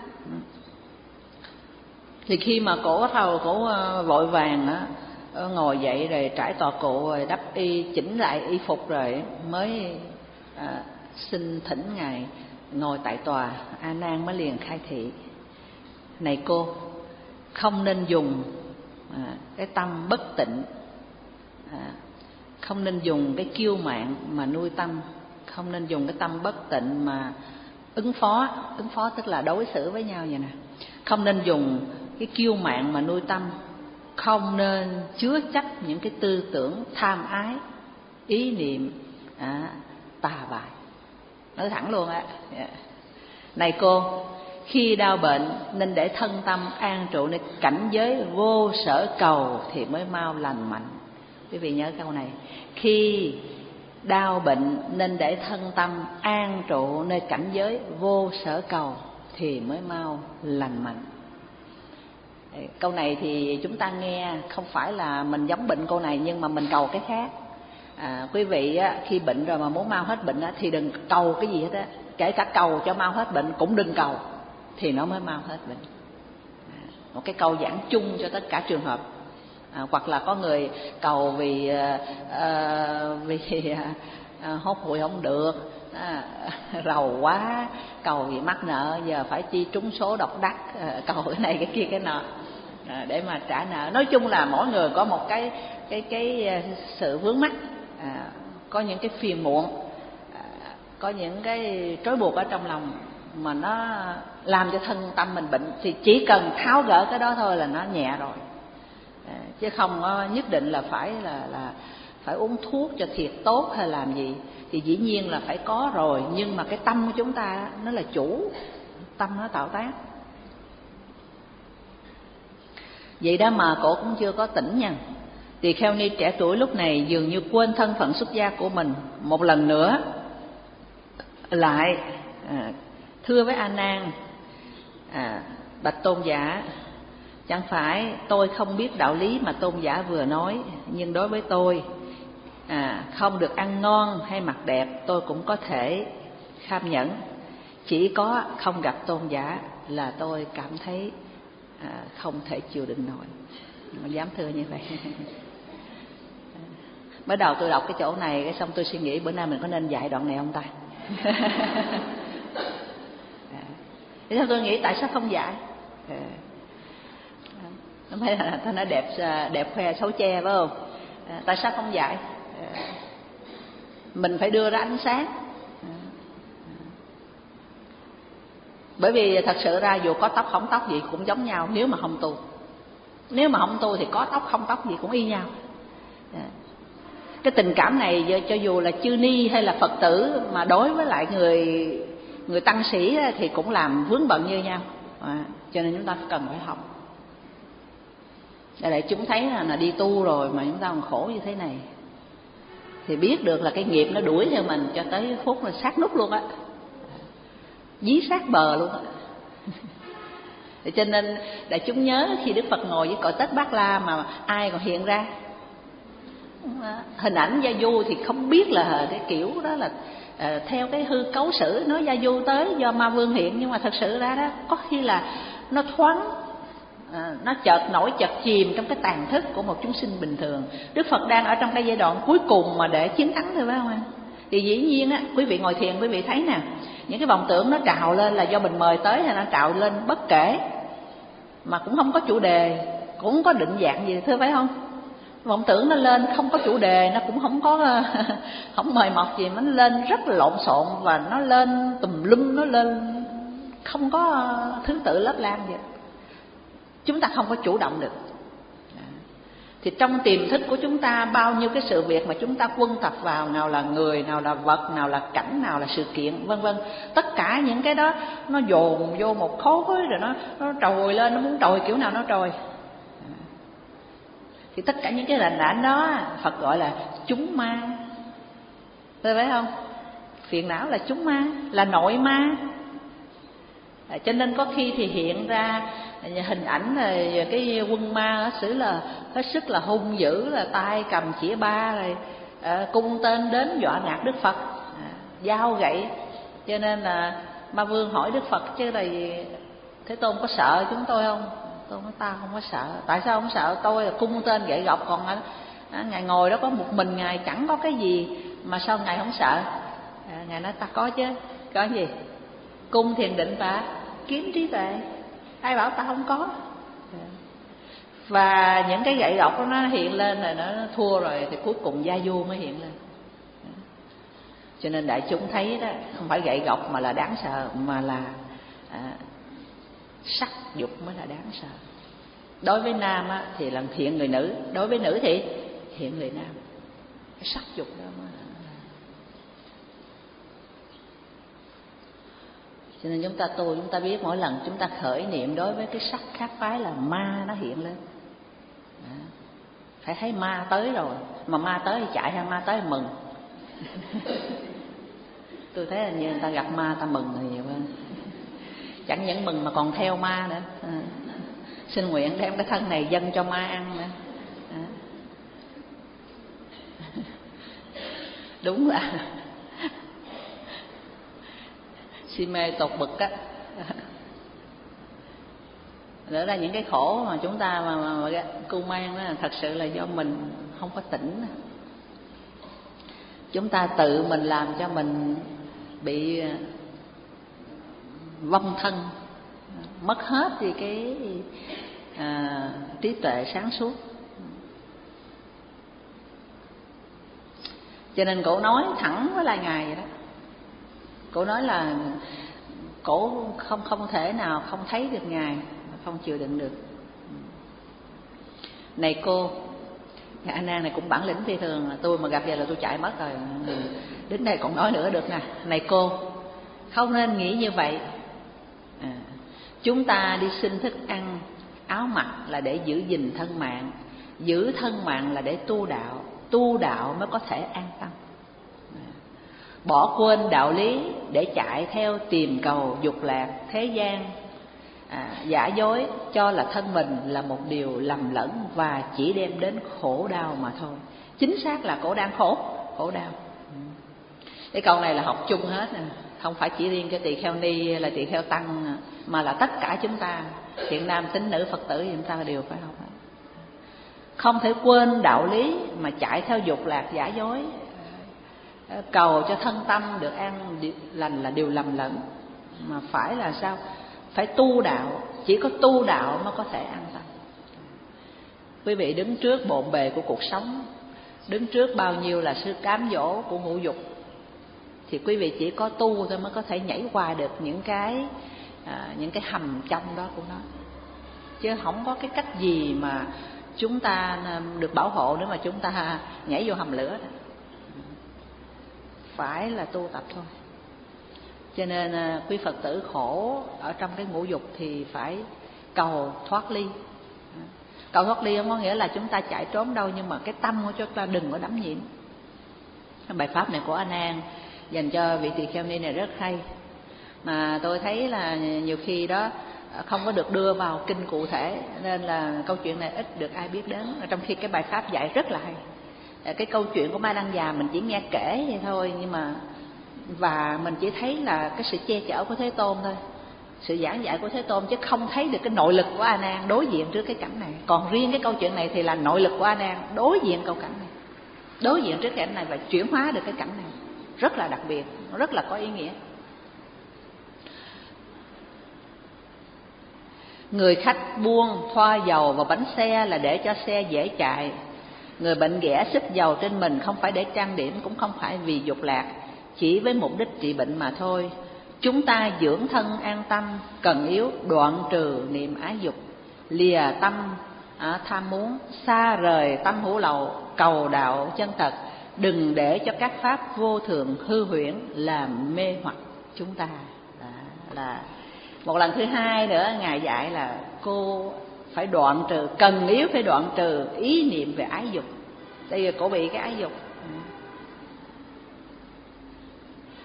Thì khi mà cổ bắt đầu cổ vội vàng á, ngồi dậy rồi trải tọa cụ rồi đắp y, chỉnh lại y phục rồi mới à, xin thỉnh Ngài ngồi tại tòa. A Nan mới liền khai thị: này cô, không nên dùng à, cái tâm bất tịnh, à, không nên dùng cái kiêu mạn mà nuôi tâm, không nên dùng cái tâm bất tịnh mà ứng phó. Ứng phó tức là đối xử với nhau vậy nè. Không nên dùng cái kiêu mạn mà nuôi tâm, không nên chứa chấp những cái tư tưởng tham ái, ý niệm à, tà bại. Nói thẳng luôn á. Yeah. Này cô, khi đau bệnh nên để thân tâm an trụ nơi cảnh giới vô sở cầu thì mới mau lành mạnh. Quý vị nhớ câu này. Khi đau bệnh nên để thân tâm an trụ nơi cảnh giới vô sở cầu thì mới mau lành mạnh. Câu này thì chúng ta nghe không phải là mình giống bệnh cô này, nhưng mà mình cầu cái khác. À, quý vị á, khi bệnh rồi mà muốn mau hết bệnh á, thì đừng cầu cái gì hết á. Kể cả cầu cho mau hết bệnh cũng đừng cầu, thì nó mới mau hết bệnh. À, một cái câu giảng chung cho tất cả trường hợp. À, hoặc là có người cầu vì uh, vì uh, hốt hụi không được, à, rầu quá, cầu vì mắc nợ giờ phải chi trúng số độc đắc, à, cầu cái này cái kia cái nọ à, để mà trả nợ. Nói chung là mỗi người có một cái cái cái sự vướng mắc, à, có những cái phiền muộn, à, có những cái trói buộc ở trong lòng mà nó làm cho thân tâm mình bệnh, thì chỉ cần tháo gỡ cái đó thôi là nó nhẹ rồi. À, chứ không có nhất định là phải là là phải uống thuốc cho thiệt tốt hay làm gì. Thì dĩ nhiên là phải có rồi, nhưng mà cái tâm của chúng ta nó là chủ, tâm nó tạo tác. Vậy đó mà cổ cũng chưa có tỉnh nha. Tỳ kheo ni trẻ tuổi lúc này dường như quên thân phận xuất gia của mình, một lần nữa lại à, thưa với A Nan: à, bạch tôn giả, chẳng phải tôi không biết đạo lý mà tôn giả vừa nói, nhưng đối với tôi, à, không được ăn ngon hay mặc đẹp tôi cũng có thể kham nhẫn. Chỉ có không gặp tôn giả là tôi cảm thấy à, không thể chịu đựng nổi. Mà dám thưa như vậy. Mới đầu tôi đọc cái chỗ này, cái xong tôi suy nghĩ bữa nay mình có nên dạy đoạn này không ta? Thế sao tôi nghĩ tại sao không dạy? Nó phải là ta nói đẹp đẹp khoe xấu che phải không? À, tại sao không dạy? À, mình phải đưa ra ánh sáng. À, bởi vì thật sự ra dù có tóc không tóc gì cũng giống nhau nếu mà không tu. Nếu mà không tu thì có tóc không tóc gì cũng y nhau. À, cái tình cảm này cho dù là chư ni hay là Phật tử mà đối với lại người người tăng sĩ thì cũng làm vướng bận như nhau. À, cho nên chúng ta cần phải học. Để lại chúng thấy là, là đi tu rồi mà chúng ta còn khổ như thế này, thì biết được là cái nghiệp nó đuổi theo mình cho tới phút là sát nút luôn á, dí sát bờ luôn á. Cho nên đại chúng nhớ khi Đức Phật ngồi với cõi Tết Bát La mà ai còn hiện ra hình ảnh Gia Du thì không biết là cái kiểu đó là uh, theo cái hư cấu sử nói Gia Du tới do Ma Vương hiện, nhưng mà thật sự ra đó có khi là nó thoáng. À, nó chợt nổi chợt chìm trong cái tàn thức của một chúng sinh bình thường. Đức Phật đang ở trong cái giai đoạn cuối cùng mà để chiến thắng thôi phải không ạ? Thì dĩ nhiên á, quý vị ngồi thiền quý vị thấy nè, những cái vọng tưởng nó trào lên là do mình mời tới hay nó trào lên bất kể, mà cũng không có chủ đề, cũng không có định dạng gì, thưa phải không? Vọng tưởng nó lên không có chủ đề, nó cũng không có không mời mọc gì, nó lên rất là lộn xộn và nó lên tùm lum, nó lên không có thứ tự lớp lam vậy. Chúng ta không có chủ động được. Thì trong tiềm thức của chúng ta bao nhiêu cái sự việc mà chúng ta quân tập vào, nào là người, nào là vật, nào là cảnh, nào là sự kiện, vân vân. Tất cả những cái đó nó dồn vô một khối rồi nó nó trồi lên, nó muốn trồi kiểu nào nó trồi. Thì tất cả những cái hình ảnh đó Phật gọi là chúng ma. Thấy phải không? Phiền não là chúng ma, là nội ma. À, cho nên có khi thì hiện ra hình ảnh là cái quân ma xử là hết sức là hung dữ, là tay cầm chĩa ba rồi à, cung tên đến dọa nạt Đức Phật, à, dao gậy. Cho nên là Ma Vương hỏi Đức Phật chứ là Thế Tôn có sợ chúng tôi không? Tôi nói ta không có sợ. Tại sao không sợ? Tôi là cung tên gậy gộc, còn à, ngài ngồi đó có một mình ngài, chẳng có cái gì mà sao ngài không sợ? À, ngài nói ta có chứ. Có gì? Cung thiền định và kiếm trí tuệ. Ai bảo ta không có? Và những cái gậy gộc đó nó hiện lên rồi nó thua rồi thì cuối cùng gia du mới hiện lên. Cho nên đại chúng thấy đó, không phải gậy gộc mà là đáng sợ, mà là à, sắc dục mới là đáng sợ. Đối với nam á, thì là hiện người nữ, đối với nữ thì hiện người nam. Cái sắc dục đó mới. Cho nên chúng ta tu, chúng ta biết mỗi lần chúng ta khởi niệm đối với cái sắc khác phái là ma nó hiện lên. Đó. Phải thấy ma tới rồi, mà ma tới thì chạy, hay ma tới thì mừng. Tôi thấy là như người ta gặp ma ta mừng thì nhiều hơn. Chẳng những mừng mà còn theo ma nữa. À. Xin nguyện đem cái thân này dâng cho ma ăn nữa. À. Đúng là si mê tột bực á. Đó là những cái khổ mà chúng ta mà, mà, mà cưu mang đó, thật sự là do mình không có tỉnh. Chúng ta tự mình làm cho mình bị vong thân, mất hết thì cái à, trí tuệ sáng suốt. Cho nên cổ nói thẳng với lại ngài vậy đó. Cổ nói là cổ không không thể nào không thấy được ngài, không chịu đựng được. Này cô, A Nan này cũng bản lĩnh phi thường, tôi mà gặp vậy là tôi chạy mất rồi. Đến đây còn nói nữa được nè. Này cô, không nên nghĩ như vậy. À, chúng ta đi xin thức ăn, áo mặc là để giữ gìn thân mạng, giữ thân mạng là để tu đạo, tu đạo mới có thể an tâm. À, bỏ quên đạo lý để chạy theo tìm cầu dục lạc thế gian, à, giả dối cho là thân mình là một điều lầm lẫn và chỉ đem đến khổ đau mà thôi. Chính xác là cổ đang khổ, khổ đau. Cái câu này là học chung hết, không phải chỉ riêng cái tỳ kheo ni là tỳ kheo tăng, mà là tất cả chúng ta, thiện nam tín nữ Phật tử chúng ta đều phải học. Không thể quên đạo lý mà chạy theo dục lạc giả dối, cầu cho thân tâm được an lành là điều lầm lẫn, mà phải là sao? Phải tu đạo, chỉ có tu đạo mới có thể an tâm. Quý vị đứng trước bộn bề của cuộc sống, đứng trước bao nhiêu là sự cám dỗ của ngũ dục, thì quý vị chỉ có tu thôi mới có thể nhảy qua được những cái à, những cái hầm trong đó của nó, chứ không có cái cách gì mà chúng ta được bảo hộ nữa mà chúng ta nhảy vô hầm lửa đó. Phải là tu tập thôi. Cho nên quý Phật tử khổ ở trong cái ngũ dục thì phải cầu thoát ly. Cầu thoát ly không có nghĩa là chúng ta chạy trốn đâu, nhưng mà cái tâm của chúng ta đừng có đắm nhiễm. Bài pháp này của A Nan dành cho vị tỳ kheo ni này rất hay, mà tôi thấy là nhiều khi đó không có được đưa vào kinh cụ thể, nên là câu chuyện này ít được ai biết đến, trong khi cái bài pháp dạy rất là hay. Cái câu chuyện của Ma Đăng Già mình chỉ nghe kể vậy thôi, nhưng mà và mình chỉ thấy là cái sự che chở của Thế Tôn thôi, sự giảng dạy của Thế Tôn, chứ không thấy được cái nội lực của A Nan đối diện trước cái cảnh này. Còn riêng cái câu chuyện này thì là nội lực của A Nan đối diện câu cảnh này, đối diện trước cảnh này và chuyển hóa được cái cảnh này, rất là đặc biệt, rất là có ý nghĩa. Người khách buông thoa dầu vào bánh xe là để cho xe dễ chạy. Người bệnh ghẻ xức dầu trên mình không phải để trang điểm, cũng không phải vì dục lạc, chỉ với mục đích trị bệnh mà thôi. Chúng ta dưỡng thân an tâm, cần yếu đoạn trừ niệm ái dục, lìa tâm à, tham muốn, xa rời tâm hữu lậu, cầu đạo chân thật. Đừng để cho các pháp vô thường hư huyễn làm mê hoặc chúng ta. Đó là một lần thứ hai nữa Ngài dạy là cô phải đoạn trừ, cần yếu phải đoạn trừ ý niệm về ái dục. Đây là cổ bị cái ái dục.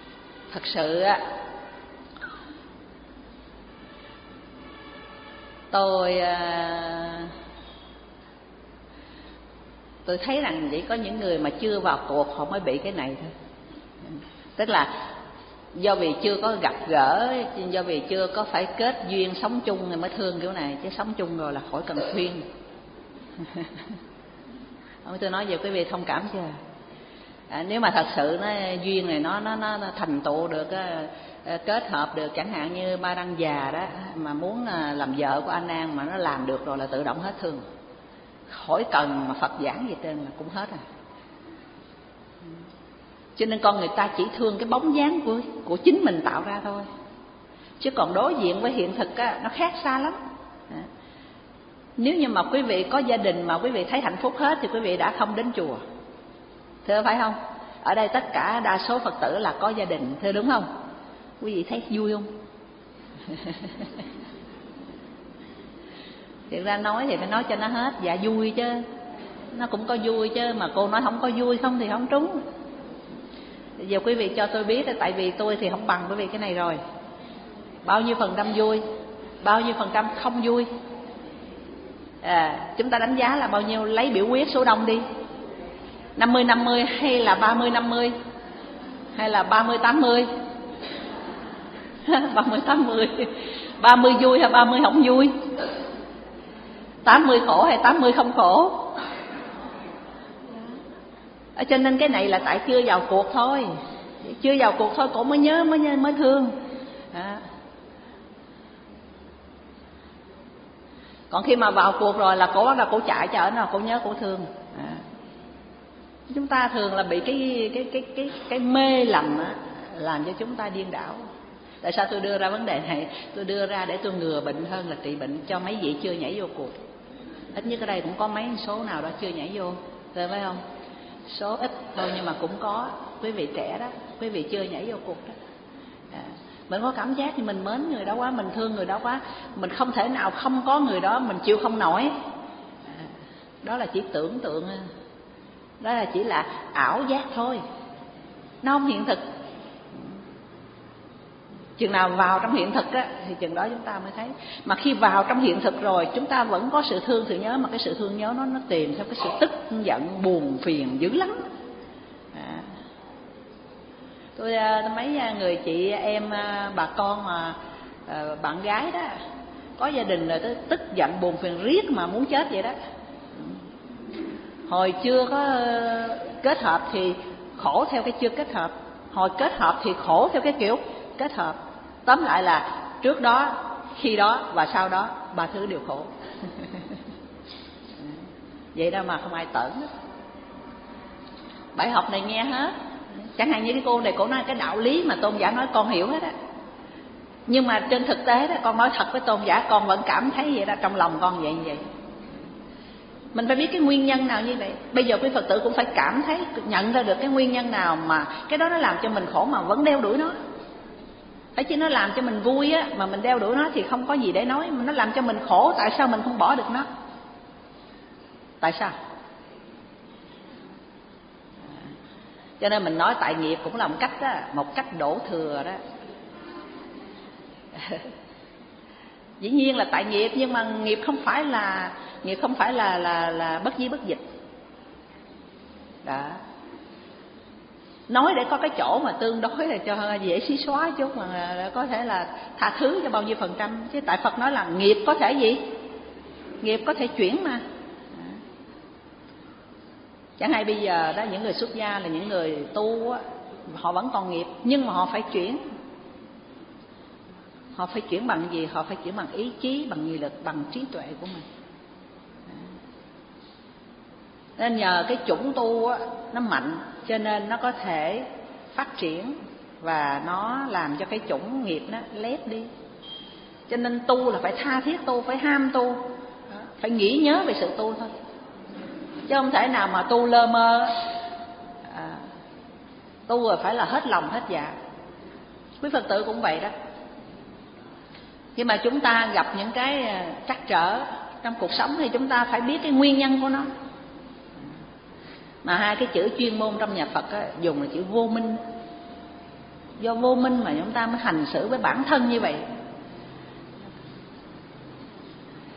Thật sự á, tôi tôi thấy rằng chỉ có những người mà chưa vào cuộc họ mới bị cái này thôi. Tức là do vì chưa có gặp gỡ, do vì chưa có phải kết duyên sống chung thì mới thương kiểu này, chứ sống chung rồi là khỏi cần khuyên. Tôi nói về quý vị thông cảm chưa? À, nếu mà thật sự nó duyên này nó nó nó thành tựu được, kết hợp được, chẳng hạn như Ba Đăng già đó mà muốn làm vợ của anh An mà nó làm được rồi là tự động hết thương, khỏi cần mà Phật giảng gì trên là cũng hết rồi. Cho nên con người ta chỉ thương cái bóng dáng của của chính mình tạo ra thôi, chứ còn đối diện với hiện thực á, nó khác xa lắm. À, nếu như mà quý vị có gia đình mà quý vị thấy hạnh phúc hết thì quý vị đã không đến chùa, thưa phải không? Ở đây tất cả đa số Phật tử là có gia đình, thưa đúng không? Quý vị thấy vui không? Thực ra nói thì phải nói cho nó hết, dạ vui chứ, nó cũng có vui chứ, mà cô nói không có vui không thì không trúng. Giờ quý vị cho tôi biết, tại vì tôi thì không bằng quý vị cái này rồi. Bao nhiêu phần trăm vui, bao nhiêu phần trăm không vui? À, chúng ta đánh giá là bao nhiêu, lấy biểu quyết số đông đi. năm mươi năm mươi hay là ba mươi năm mươi? Hay là ba mươi tám mươi? ba mươi tám mươi. ba mươi vui hay ba mươi không vui? tám mươi khổ hay tám mươi không khổ? Cho nên cái này là tại chưa vào cuộc thôi, chưa vào cuộc thôi cổ mới nhớ, mới nhớ, mới thương. À. Còn khi mà vào cuộc rồi là cổ bắt đầu cổ chạy cho nó, cổ nhớ, cổ thương. À. Chúng ta thường là bị cái cái cái cái cái mê lầm á, làm cho chúng ta điên đảo. Tại sao tôi đưa ra vấn đề này? Tôi đưa ra để tôi ngừa bệnh hơn là trị bệnh cho mấy vị chưa nhảy vô cuộc. Ít nhất ở đây cũng có mấy số nào đó chưa nhảy vô, rồi phải không? Số ít thôi nhưng mà cũng có quý vị trẻ đó, quý vị chưa nhảy vô cuộc đó. À, mình có cảm giác như mình mến người đó quá, mình thương người đó quá, mình không thể nào không có người đó, mình chịu không nổi. À, đó là chỉ tưởng tượng, đó là chỉ là ảo giác thôi, nó không hiện thực. Chừng nào vào trong hiện thực á, thì chừng đó chúng ta mới thấy. Mà khi vào trong hiện thực rồi, chúng ta vẫn có sự thương, sự nhớ, mà cái sự thương nhớ nó nó tìm theo cái sự tức giận, buồn phiền dữ lắm. À. Tôi mấy người chị em bà con mà bạn gái đó có gia đình rồi, tới tức giận buồn phiền riết mà muốn chết vậy đó. Hồi chưa có kết hợp thì khổ theo cái chưa kết hợp, hồi kết hợp thì khổ theo cái kiểu kết hợp. Tóm lại là trước đó, khi đó và sau đó ba thứ đều khổ. Vậy đâu mà không ai tởn. Bài học này nghe hết. Chẳng hạn như cái cô này, cô nói cái đạo lý mà tôn giả nói con hiểu hết á, nhưng mà trên thực tế đó, con nói thật với tôn giả, con vẫn cảm thấy vậy đó, trong lòng con vậy như vậy. Mình phải biết cái nguyên nhân nào như vậy. Bây giờ quý Phật tử cũng phải cảm thấy, nhận ra được cái nguyên nhân nào mà cái đó nó làm cho mình khổ mà vẫn đeo đuổi nó. Phải chứ nó làm cho mình vui á, mà mình đeo đuổi nó thì không có gì để nói. Mà nó làm cho mình khổ, tại sao mình không bỏ được nó? Tại sao? Cho nên mình nói tại nghiệp cũng là một cách đó, một cách đổ thừa đó. Dĩ nhiên là tại nghiệp, nhưng mà nghiệp không phải là nghiệp không phải là là là bất di bất dịch. Đó. Nói để có cái chỗ mà tương đối là cho dễ xí xóa chút, mà có thể là tha thứ cho bao nhiêu phần trăm. Chứ tại Phật nói là nghiệp có thể gì? Nghiệp có thể chuyển mà. Chẳng hay bây giờ đó, những người xuất gia là những người tu á, họ vẫn còn nghiệp, nhưng mà họ phải chuyển. Họ phải chuyển bằng gì? Họ phải chuyển bằng ý chí, bằng nghị lực, bằng trí tuệ của mình. Nên nhờ cái chủng tu á, nó mạnh, cho nên nó có thể phát triển và nó làm cho cái chủng nghiệp nó lép đi. Cho nên tu là phải tha thiết tu, phải ham tu, phải nghĩ nhớ về sự tu thôi, chứ không thể nào mà tu lơ mơ. À, tu rồi phải là hết lòng hết dạ. Quý Phật tử cũng vậy đó. Khi mà chúng ta gặp những cái trắc trở trong cuộc sống thì chúng ta phải biết cái nguyên nhân của nó. Mà hai cái chữ chuyên môn trong nhà Phật á, dùng là chữ vô minh. Do vô minh mà chúng ta mới hành xử với bản thân như vậy.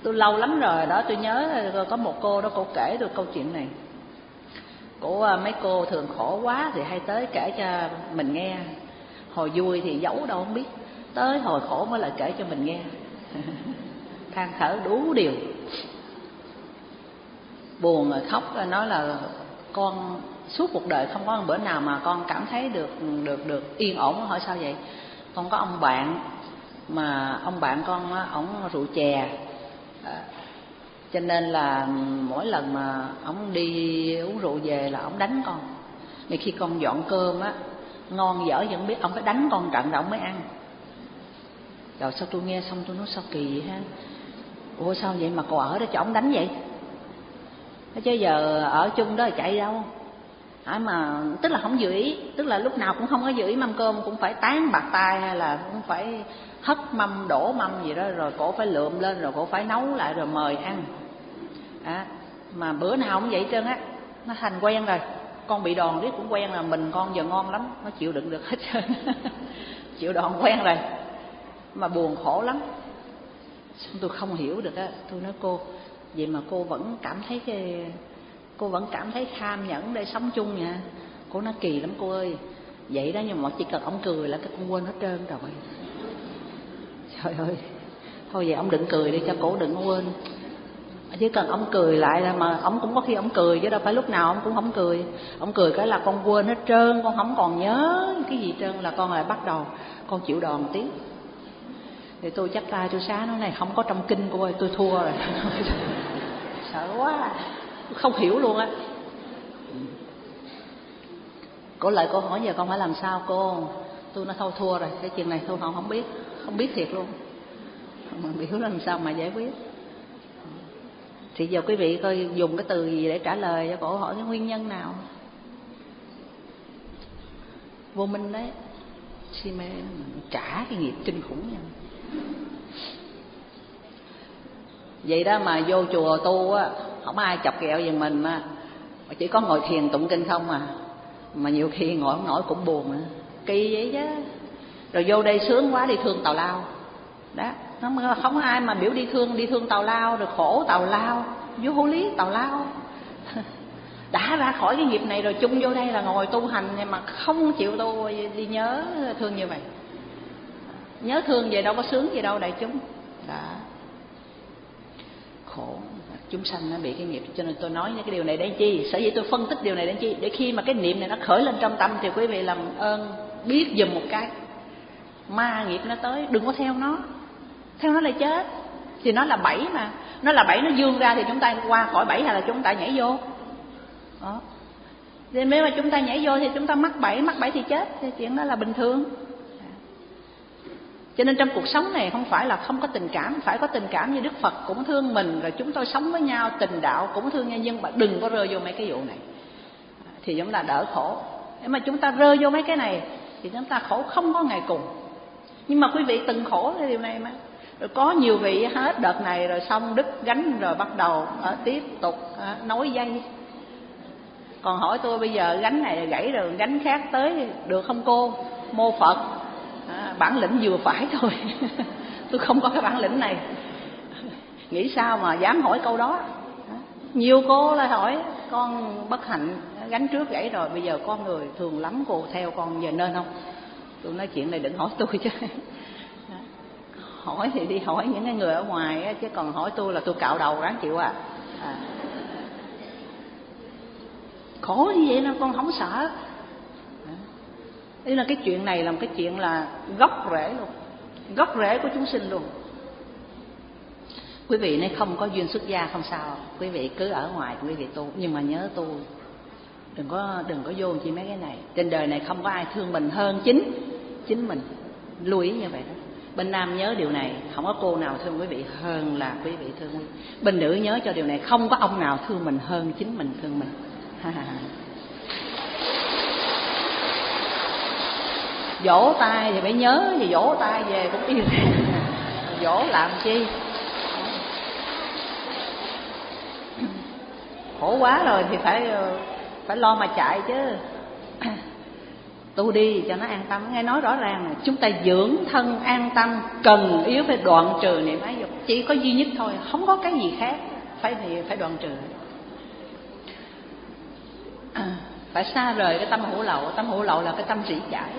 tôi lâu lắm rồi đó, tôi nhớ có một cô đó, cô kể tôi câu chuyện này. Cô mấy cô thường khổ quá thì hay tới kể cho mình nghe. Hồi vui thì giấu đâu không biết, tới hồi khổ mới lại kể cho mình nghe. Than thở đủ điều, buồn rồi khóc, nói là con suốt cuộc đời không có bữa nào mà con cảm thấy được được được yên ổn. Hỏi sao vậy? Con có ông bạn mà ông bạn con á, ổng rượu chè, à, cho nên là mỗi lần mà ổng đi uống rượu về là ổng đánh con. Mà khi con dọn cơm á, ngon dở vẫn biết, ổng phải đánh con trận rồi ổng mới ăn. Rồi sao tôi nghe xong tôi nói sao kỳ vậy ha? Ủa sao vậy mà cô ở đó cho ổng đánh vậy? Chứ giờ ở chung đó là chạy đâu? À mà tức là không giữ ý, tức là lúc nào cũng không có giữ ý mâm cơm, cũng phải tán bạc tay hay là cũng phải hất mâm đổ mâm gì đó, rồi cổ phải lượm lên, rồi cổ phải nấu lại rồi mời ăn. À, mà bữa nào cũng vậy trơn á, nó thành quen rồi. Con bị đòn riết cũng quen là mình con giờ ngon lắm, nó chịu đựng được hết trơn. Chịu đòn quen rồi, mà buồn khổ lắm. Xong tôi không hiểu được á, tôi nói cô, vậy mà cô vẫn cảm thấy cái cô vẫn cảm thấy kham nhẫn để sống chung nha. Cô nói kỳ lắm cô ơi. Vậy đó, nhưng mà chỉ cần ông cười là cái con quên hết trơn rồi. Trời ơi, thôi vậy ông đừng cười đi cho cổ đừng có quên. Chỉ cần ông cười lại là, mà ông cũng có khi ông cười chứ đâu phải lúc nào ông cũng không cười. Ông cười cái là con quên hết trơn, con không còn nhớ cái gì trơn, là con lại bắt đầu con chịu đòn một tí. Thì tôi chắp tay tôi xá nói này không có trong kinh cô ơi, tôi thua rồi. Sợ quá, không hiểu luôn á. Cô lại cô hỏi giờ con phải làm sao cô? Tôi nói thôi thua rồi, cái chuyện này tôi không không biết, không biết thiệt luôn, mà biết làm sao mà giải quyết. Thì giờ quý vị coi dùng cái từ gì để trả lời cho cổ hỏi cái nguyên nhân nào? Vô minh đấy, si mê trả cái nghiệp kinh khủng nha. Vậy đó mà vô chùa tu á, không ai chọc ghẹo về mình, mà chỉ có ngồi thiền tụng kinh không à. Mà nhiều khi ngồi không nổi cũng buồn nữa, kỳ vậy chứ. Rồi vô đây sướng quá đi thương tào lao đó, không có ai mà biểu đi thương đi thương tào lao, rồi khổ tào lao, vô lý tào lao. Đã ra khỏi cái nghiệp này rồi chung vô đây là ngồi tu hành, nhưng mà không chịu tu, đi nhớ thương như vậy. Nhớ thương vậy đâu có sướng gì đâu đại chúng. Đó, khổ chúng sanh nó bị cái nghiệp. Cho nên tôi nói những cái điều này để chi? Sở dĩ tôi phân tích điều này để chi? Để khi mà cái niệm này nó khởi lên trong tâm thì quý vị làm ơn biết dùm một cái. Ma nghiệp nó tới đừng có theo nó, theo nó là chết. Thì nó là bẫy mà, nó là bẫy, nó vươn ra thì chúng ta qua khỏi bẫy hay là chúng ta nhảy vô đó. Thì nếu mà chúng ta nhảy vô thì chúng ta mắc bẫy, mắc bẫy thì chết, thì chuyện đó là bình thường. Cho nên trong cuộc sống này không phải là không có tình cảm, phải có tình cảm. Như Đức Phật cũng thương mình, rồi chúng tôi sống với nhau tình đạo cũng thương nhau, nhưng mà đừng có rơi vô mấy cái vụ này thì chúng ta đỡ khổ. Nếu mà chúng ta rơi vô mấy cái này thì chúng ta khổ không có ngày cùng. Nhưng mà quý vị từng khổ cái điều này mà. Rồi có nhiều vị hết đợt này rồi xong đứt gánh rồi bắt đầu à, tiếp tục à, nối dây. Còn hỏi tôi bây giờ gánh này gãy rồi gánh khác tới được không cô? Mô Phật, à, bản lĩnh vừa phải thôi. Tôi không có cái bản lĩnh này. Nghĩ sao mà dám hỏi câu đó? Nhiều cô lại hỏi con bất hạnh gánh trước gãy rồi, bây giờ con người thường lắm cô theo con giờ nên không? Tôi nói chuyện này đừng hỏi tôi chứ. Hỏi thì đi hỏi những cái người ở ngoài á, chứ còn hỏi tôi là tôi cạo đầu ráng chịu à. à. Khổ như vậy nó con không sợ. Đây là cái chuyện này là một cái chuyện là gốc rễ luôn, gốc rễ của chúng sinh luôn. Quý vị nếu không có duyên xuất gia không sao, quý vị cứ ở ngoài quý vị tu, nhưng mà nhớ tu, đừng có đừng có vô chi mấy cái này. Trên đời này không có ai thương mình hơn chính chính mình, lưu ý như vậy đó. Bên nam nhớ điều này, không có cô nào thương quý vị hơn là quý vị thương quý. Bên nữ nhớ cho điều này, không có ông nào thương mình hơn chính mình thương mình. Vỗ tay thì phải nhớ, thì vỗ tay về cũng yêu. Vỗ làm chi? Khổ quá rồi thì phải phải lo mà chạy chứ. tu đi cho nó an tâm. Nghe nói rõ ràng là chúng ta dưỡng thân an tâm, cần yếu phải đoạn trừ niệm ái dục, chỉ có duy nhất thôi, không có cái gì khác phải phải đoạn trừ. À, phải xa rời cái tâm hữu lậu. Tâm hữu lậu là cái tâm rỉ chải.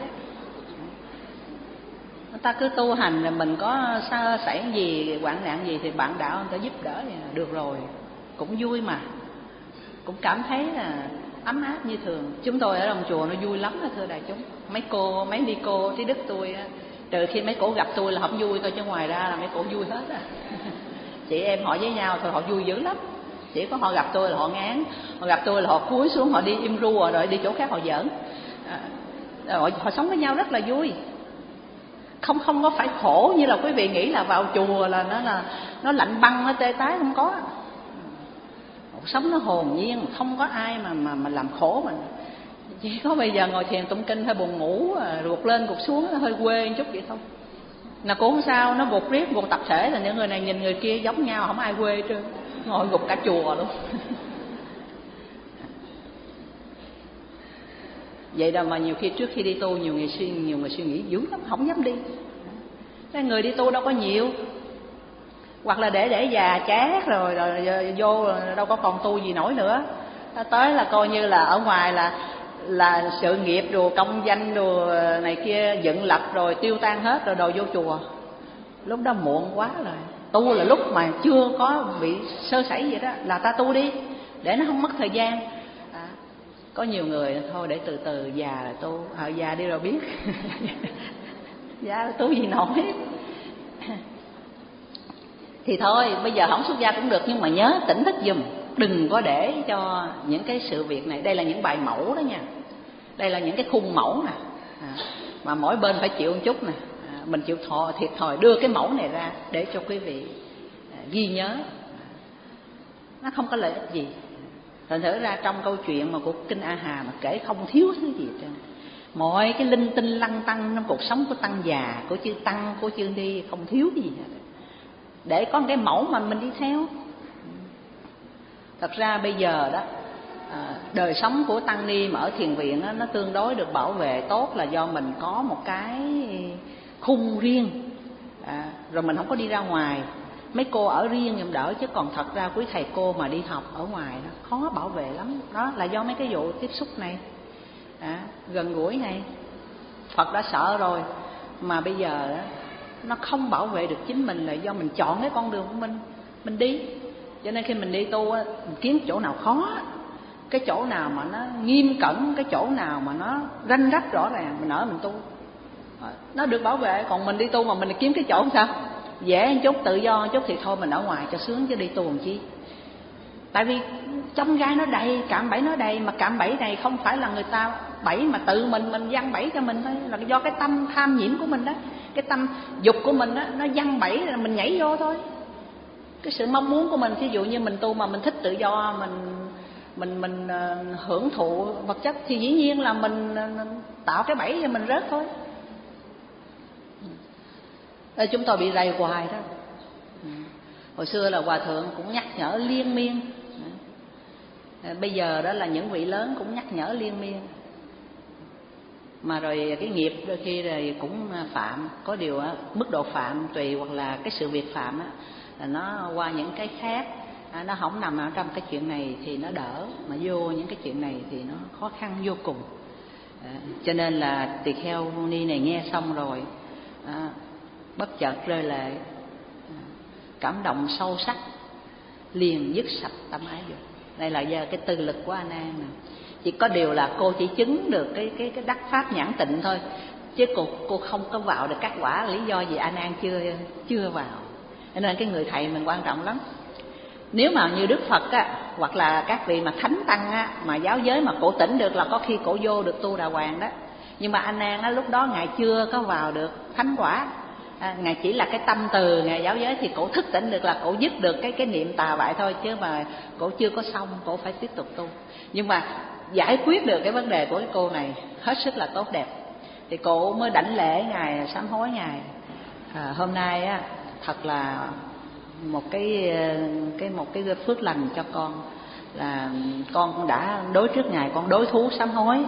Người ta cứ tu hành là mình có sao xảy gì, hoạn nạn gì thì bạn đạo người ta giúp đỡ thì được rồi, cũng vui mà, cũng cảm thấy là ấm áp như thường. Chúng tôi ở trong chùa nó vui lắm đó thưa đại chúng. Mấy cô, mấy ni cô tí đức tôi á, trừ khi mấy cổ gặp tôi là không vui thôi, chứ ngoài ra là mấy cổ vui hết á. Chị em họ với nhau thôi họ vui dữ lắm. Chỉ có họ gặp tôi là họ ngán, họ gặp tôi là họ cúi xuống, họ đi im ru rồi đi chỗ khác họ giỡn. À, họ, họ sống với nhau rất là vui, không không có phải khổ như là quý vị nghĩ là vào chùa là nó là nó lạnh băng, nó tê tái, không có. Cuộc sống nó hồn nhiên, không có ai mà mà mà làm khổ mình. Chỉ có bây giờ ngồi thiền tụng kinh hơi buồn ngủ, ruột lên ruột xuống, hơi quê một chút vậy thôi. Là cũng không sao, nó gục riết, gục tập thể là những người này nhìn người kia giống nhau, không ai quê hết trơn, ngồi gục cả chùa luôn. Vậy đâu mà nhiều khi trước khi đi tu nhiều người suy nhiều người suy nghĩ dữ lắm, không dám đi. Cái người đi tu đâu có nhiều, hoặc là để để già chát rồi, rồi, rồi vô rồi đâu có còn tu gì nổi nữa. Tới là coi như là ở ngoài là là sự nghiệp đồ công danh đồ này kia dựng lập rồi tiêu tan hết rồi đồ vô chùa. Lúc đó muộn quá rồi. Tu là lúc mà chưa có bị sơ sẩy vậy đó là ta tu đi để nó không mất thời gian. À, có nhiều người thôi để từ từ già là tu, à, già đi rồi biết. Già là tu gì nổi. Thì thôi bây giờ không xuất gia cũng được, nhưng mà nhớ tỉnh thức giùm, đừng có để cho những cái sự việc này. Đây là những bài mẫu đó nha, đây là những cái khung mẫu nè, à, mà mỗi bên phải chịu một chút nè, à, mình chịu thọ thiệt thòi đưa cái mẫu này ra để cho quý vị à, ghi nhớ. Nó không có lợi ích gì. Thành thử ra trong câu chuyện mà của kinh A Hà mà kể không thiếu thứ gì trơn. Mọi cái linh tinh lăng tăng trong cuộc sống của tăng già, của chư tăng, của chư ni không thiếu cái gì hết, để có cái mẫu mà mình đi theo. Thật ra bây giờ đó à, đời sống của tăng ni mà ở thiền viện đó, nó tương đối được bảo vệ tốt là do mình có một cái khung riêng, à, rồi mình không có đi ra ngoài. Mấy cô ở riêng giùm đỡ, chứ còn thật ra quý thầy cô mà đi học ở ngoài đó khó bảo vệ lắm. Đó là do mấy cái vụ tiếp xúc này, à, gần gũi này. Phật đã sợ rồi mà bây giờ đó, nó không bảo vệ được chính mình là do mình chọn cái con đường của mình, mình đi. Cho nên khi mình đi tu á, mình kiếm chỗ nào khó, cái chỗ nào mà nó nghiêm cẩn, cái chỗ nào mà nó ranh rách rõ ràng, mình ở mình tu, nó được bảo vệ. Còn mình đi tu mà mình kiếm cái chỗ sao dễ một chút, tự do một chút thì thôi mình ở ngoài cho sướng, chứ đi tu làm chi. Tại vì trong gai nó đầy, cạm bẫy nó đầy, mà cạm bẫy này không phải là người ta bẫy mà tự mình mình giăng bẫy cho mình thôi, là do cái tâm tham nhiễm của mình đó, cái tâm dục của mình đó, nó giăng bẫy là mình nhảy vô thôi. Cái sự mong muốn của mình, ví dụ như mình tu mà mình thích tự do, mình mình mình uh, hưởng thụ vật chất thì dĩ nhiên là mình uh, tạo cái bẫy cho mình rớt thôi. Đây, chúng tôi bị rầy hoài đó. Hồi xưa là hòa thượng cũng nhắc nhở liên miên, bây giờ đó là những vị lớn cũng nhắc nhở liên miên. Mà rồi cái nghiệp đôi khi rồi cũng phạm, có điều á, mức độ phạm tùy, hoặc là cái sự việc phạm á, là nó qua những cái khác, à, nó không nằm ở trong cái chuyện này thì nó đỡ, mà vô những cái chuyện này thì nó khó khăn vô cùng. À, cho nên là tỳ kheo Mâu Ni này nghe xong rồi à, bất chợt rơi lệ, à, cảm động sâu sắc, liền dứt sạch tâm ái dục. Đây là do cái tư lực của A Nan nè. Chỉ có điều là cô chỉ chứng được cái cái cái đắc pháp nhãn tịnh thôi, chứ cô cô không có vào được các quả. Lý do gì? A Nan chưa chưa vào. Cho nên cái người thầy mình quan trọng lắm. Nếu mà như Đức Phật á, hoặc là các vị mà thánh tăng á, mà giáo giới mà cổ tỉnh được là có khi cổ vô được tu đà hoàng đó. Nhưng mà A Nan á, lúc đó ngài chưa có vào được thánh quả. À, ngài chỉ là cái tâm từ ngài giáo giới thì cổ thức tỉnh được, là cổ dứt được cái cái niệm tà bại thôi, chứ mà cổ chưa có xong, cổ phải tiếp tục tu. Nhưng mà giải quyết được cái vấn đề của cái cô này hết sức là tốt đẹp, thì cổ mới đảnh lễ ngài, sám hối ngài. À, hôm nay á, thật là một cái cái một cái phước lành cho con, là con đã đối trước ngài, con đối thú sám hối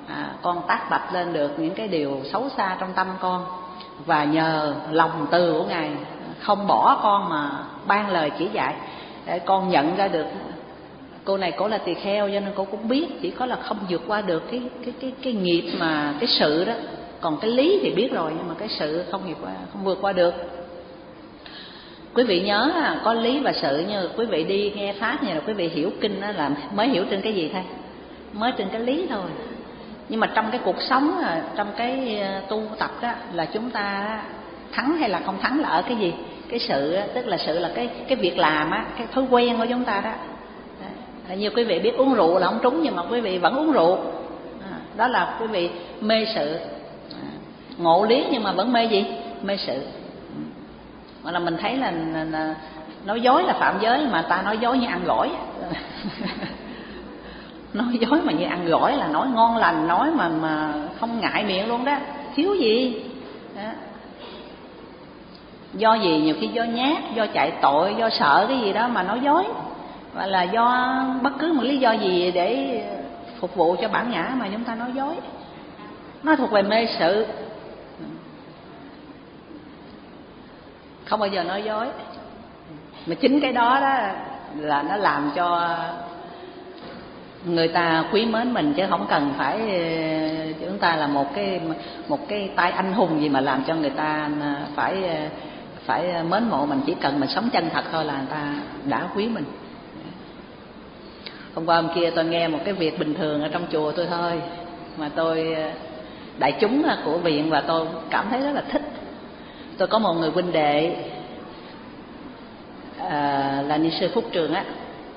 à, con tác bạch lên được những cái điều xấu xa trong tâm con, và nhờ lòng từ của Ngài không bỏ con mà ban lời chỉ dạy để con nhận ra được cô này cổ là tỳ kheo, cho nên cô cũng biết chỉ có là không vượt qua được cái cái cái cái nghiệp mà cái sự đó, còn cái lý thì biết rồi nhưng mà cái sự không vượt qua, không vượt qua được. Quý vị nhớ có lý và sự, như quý vị đi nghe pháp như là quý vị hiểu kinh đó là mới hiểu trên cái gì thôi, mới trên cái lý thôi. Nhưng mà trong cái cuộc sống, trong cái tu tập đó là chúng ta thắng hay là không thắng là ở cái gì? Cái sự, tức là sự là cái cái việc làm á, cái thói quen của chúng ta đó. Nhiều quý vị biết uống rượu là không trúng nhưng mà quý vị vẫn uống rượu, đó là quý vị mê sự. Ngộ lý nhưng mà vẫn mê gì? Mê sự. Mà là mình thấy là, là, là nói dối là phạm giới, mà ta nói dối như ăn gỏi. Nói dối mà như ăn gỏi là nói ngon lành, nói mà mà không ngại miệng luôn đó, thiếu gì đó. Do gì? Nhiều khi do nhát, do chạy tội, do sợ cái gì đó mà nói dối, hoặc là do bất cứ một lý do gì để phục vụ cho bản ngã mà chúng ta nói dối. Nó thuộc về mê sự, không bao giờ nói dối. Mà chính cái đó đó là nó làm cho người ta quý mến mình, chứ không cần phải chúng ta là một cái một cái tay anh hùng gì mà làm cho người ta phải phải mến mộ mình. Chỉ cần mình sống chân thật thôi là người ta đã quý mình. Hôm qua hôm kia tôi nghe một cái việc bình thường ở trong chùa tôi thôi, mà tôi đại chúng của viện và tôi cảm thấy rất là thích. Tôi có một người huynh đệ à, là ni sư Phúc Trường á.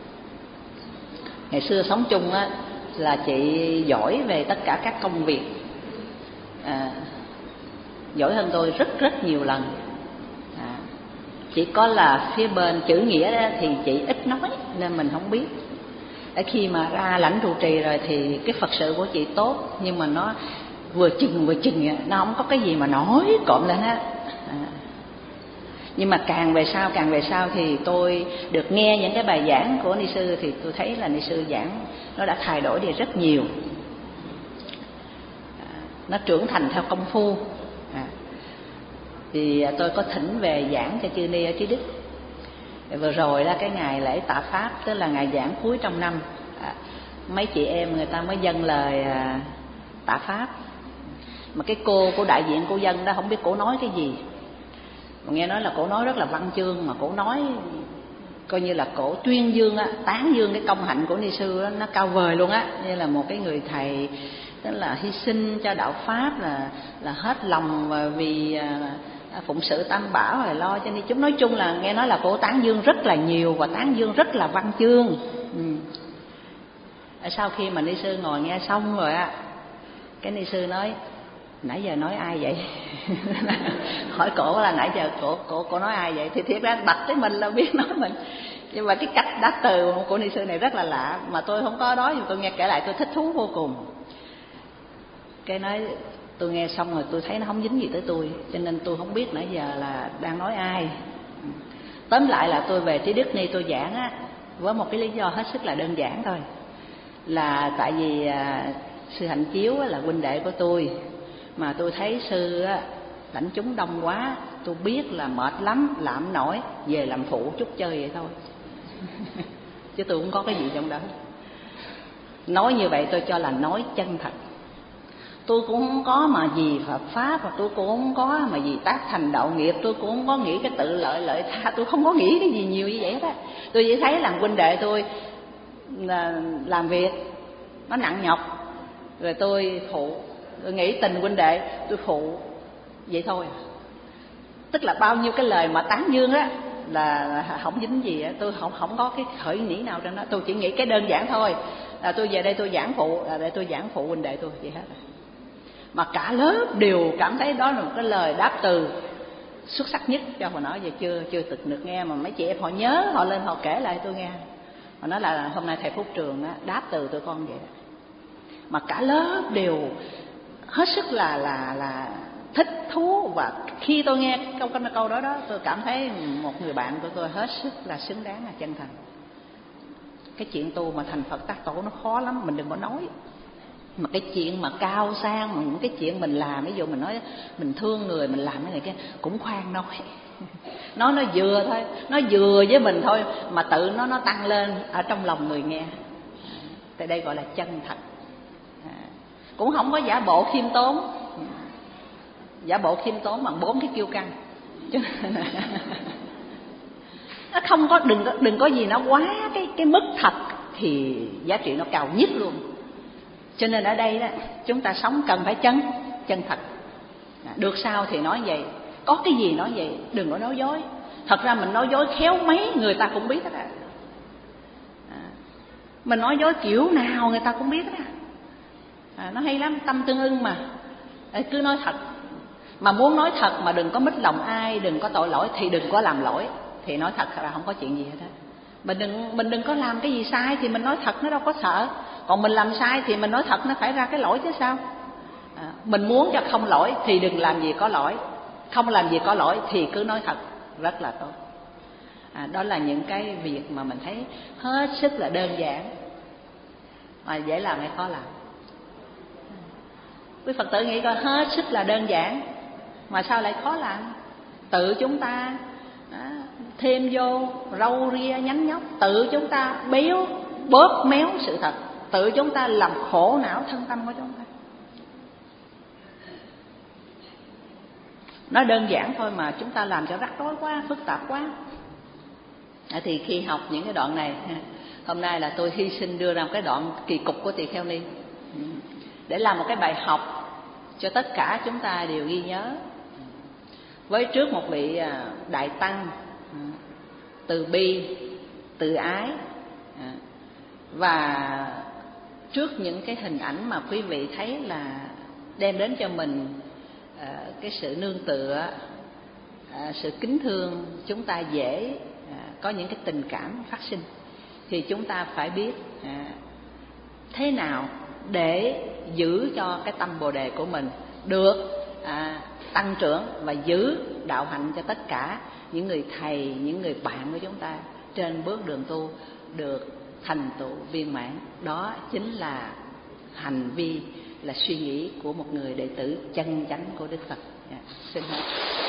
Ngày xưa sống chung á là chị giỏi về tất cả các công việc, à, giỏi hơn tôi rất rất nhiều lần. À, chỉ có là phía bên chữ nghĩa đó thì chị ít nói nên mình không biết. Để khi mà ra lãnh trụ trì rồi thì cái Phật sự của chị tốt, nhưng mà nó vừa chừng vừa chừng, nó không có cái gì mà nói cộm lên á. À. Nhưng mà càng về sau càng về sau thì tôi được nghe những cái bài giảng của ni sư thì tôi thấy là ni sư giảng nó đã thay đổi đi rất nhiều. À, nó trưởng thành theo công phu. À, thì tôi có thỉnh về giảng cho chư ni ở Trí Đức. Vừa rồi là cái ngày lễ tạ pháp, tức là ngày giảng cuối trong năm, à, mấy chị em người ta mới dâng lời à, tạ pháp. Mà cái cô của đại diện cô dân đó không biết cổ nói cái gì, mà nghe nói là cổ nói rất là văn chương, mà cổ nói coi như là cổ tuyên dương á, tán dương cái công hạnh của ni sư đó, nó cao vời luôn á, như là một cái người thầy tức là hy sinh cho đạo pháp, là là hết lòng vì à, phụng sự tam bảo rồi lo cho ni chúng. Nói chung là nghe nói là cổ tán dương rất là nhiều và tán dương rất là văn chương. Ừ. Sau khi mà ni sư ngồi nghe xong rồi á, cái ni sư nói nãy giờ nói ai vậy? Hỏi cổ là nãy giờ cổ cổ cổ nói ai vậy? Thì thiệt ra đặt tới mình là biết nói mình, nhưng mà cái cách đáp từ của ni sư này rất là lạ, mà tôi không có đó, nhưng tôi nghe kể lại tôi thích thú vô cùng. Cái nói tôi nghe xong rồi tôi thấy nó không dính gì tới tôi, cho nên tôi không biết nãy giờ là đang nói ai. Tóm lại là tôi về Trí Đức Ni tôi giảng á, với một cái lý do hết sức là đơn giản thôi, là tại vì à, sư Hạnh Chiếu á, là huynh đệ của tôi, mà tôi thấy sư á, lãnh chúng đông quá, tôi biết là mệt lắm, làm nổi, về làm phụ chút chơi vậy thôi. Chứ tôi không có cái gì trong đó. Nói như vậy tôi cho là nói chân thật. Tôi cũng không có mà gì Phật pháp, và tôi cũng không có mà gì tác thành đạo nghiệp, tôi cũng không có nghĩ cái tự lợi lợi tha, tôi không có nghĩ cái gì nhiều như vậy đó. Tôi chỉ thấy là huynh đệ tôi là làm việc nó nặng nhọc, rồi tôi phụ, tôi nghĩ tình huynh đệ tôi phụ vậy thôi. Tức là bao nhiêu cái lời mà tán dương á là không dính gì á, tôi không không có cái khởi nghĩ nào trên đó. Tôi chỉ nghĩ cái đơn giản thôi, là tôi về đây tôi giảng phụ, là để tôi giảng phụ huynh đệ tôi vậy hết. Mà cả lớp đều cảm thấy đó là một cái lời đáp từ xuất sắc nhất cho họ. Nói về chưa chưa từng được nghe, mà mấy chị em họ nhớ, họ lên họ kể lại tôi nghe. Họ nói là hôm nay thầy Phúc Trường á, đáp từ tụi con vậy đó. Mà cả lớp đều hết sức là là là thích thú, và khi tôi nghe câu câu câu đó đó, tôi cảm thấy một người bạn của tôi hết sức là xứng đáng, là chân thành. Cái chuyện tu mà thành Phật tác tổ nó khó lắm, mình đừng có nói. Mà cái chuyện mà cao sang, mà những cái chuyện mình làm, ví dụ mình nói mình thương người, mình làm cái này cái cũng khoan nói. Nói nó vừa thôi, nó vừa với mình thôi mà tự nó nó tăng lên ở trong lòng người nghe. Tại đây gọi là chân thật. À, cũng không có giả bộ khiêm tốn, giả bộ khiêm tốn bằng bốn cái kiêu căng. Chứ nó không có, đừng có đừng có gì nó quá cái cái mức thật thì giá trị nó cao nhất luôn. Cho nên ở đây đó, chúng ta sống cần phải chân chân thật. À, được sao thì nói vậy, có cái gì nói vậy, đừng có nói dối. Thật ra mình nói dối khéo mấy người ta cũng biết hết á. À, mình nói dối kiểu nào người ta cũng biết hết á. À, nó hay lắm, tâm tương ưng mà. À, cứ nói thật. Mà muốn nói thật mà đừng có mít lòng ai, đừng có tội lỗi thì đừng có làm lỗi, thì nói thật là không có chuyện gì hết á. Mình đừng mình đừng có làm cái gì sai thì mình nói thật, nó đâu có sợ. Còn mình làm sai thì mình nói thật, nó phải ra cái lỗi chứ sao. À, mình muốn cho không lỗi thì đừng làm gì có lỗi, không làm gì có lỗi thì cứ nói thật, rất là tốt. À, đó là những cái việc mà mình thấy hết sức là đơn giản mà dễ làm hay khó làm. Quý Phật tử nghĩ coi, hết sức là đơn giản mà sao lại khó làm? Tự chúng ta à, thêm vô râu ria nhánh nhóc, tự chúng ta béo bóp méo sự thật, tự chúng ta làm khổ não thân tâm của chúng ta. Nó đơn giản thôi mà chúng ta làm cho rắc rối quá, phức tạp quá. À, thì khi học những cái đoạn này, hôm nay là tôi hy sinh đưa ra một cái đoạn kỳ cục của Tỳ Kheo Ni để làm một cái bài học cho tất cả chúng ta đều ghi nhớ. Với trước một vị đại tăng từ bi, từ ái, và trước những cái hình ảnh mà quý vị thấy là đem đến cho mình cái sự nương tựa, sự kính thương, chúng ta dễ có những cái tình cảm phát sinh, thì chúng ta phải biết thế nào để giữ cho cái tâm Bồ Đề của mình được à, tăng trưởng và giữ đạo hạnh cho tất cả những người thầy, những người bạn của chúng ta trên bước đường tu được thành tựu viên mãn. Đó chính là hành vi, là suy nghĩ của một người đệ tử chân chánh của Đức Phật. Dạ, xin hết.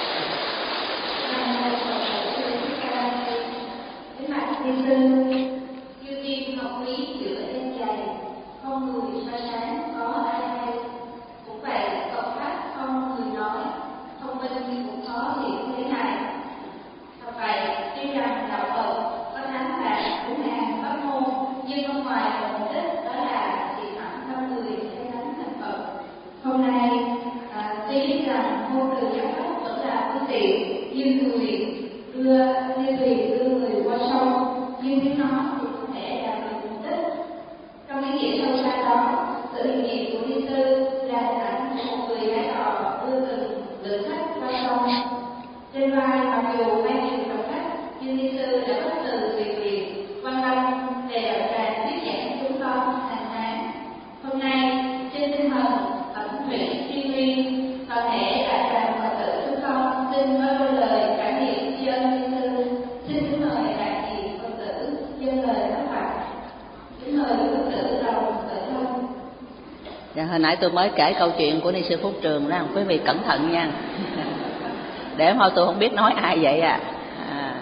Kính bạch Ni sư, như kim ngọc quý giữa đêm dày, không người soi sáng có ai hay. Cũng vậy, Phật pháp không người nói, thông minh cũng khó hiểu thế này. Thật vậy, tuy rằng đạo Phật có thánh là bốn ngàn pháp môn, nhưng không ngoài một mục đích, đó là chỉ thẳng tâm người hay thánh thành Phật. Hôm nay, à, tuy biết rằng ngôn từ giáo pháp vẫn là phương tiện, như người đưa như thuyền đưa người qua sông, nhưng nếu nó thì không thể đạt được mục đích. Trong ý nghĩa sâu xa đó, sự hiện diện của Ni sư là hình ảnh một người lái đò đưa từng lượt khách qua sông. Trên vai mặc dù mang nhiều trọng khách, nhưng Ni sư đã bất từ tùy quyền quan tâm về đạo tràng thuyết giảng chúng con hàng tháng. Hôm nay trên tinh thần ẩn thủy tri nguyên, toàn thể đại tràng Phật tử chúng con xin nói đôi lời cảm niệm tri ân Ni sư. Xin kính mời đại diện Phật tử dâng lời các bạn. Kính mời Phật tử đầu khởi thân. Dạ, hồi nãy tôi mới kể câu chuyện của Ni sư Phúc Trường đó, quý vị cẩn thận nha. Để thôi tôi không biết nói ai vậy à. à.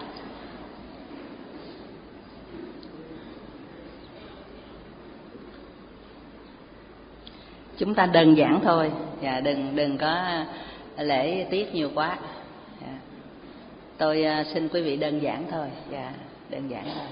Chúng ta đơn giản thôi, dạ, đừng đừng có lễ tiết nhiều quá. Dạ. Tôi xin quý vị đơn giản thôi, dạ, đơn giản thôi.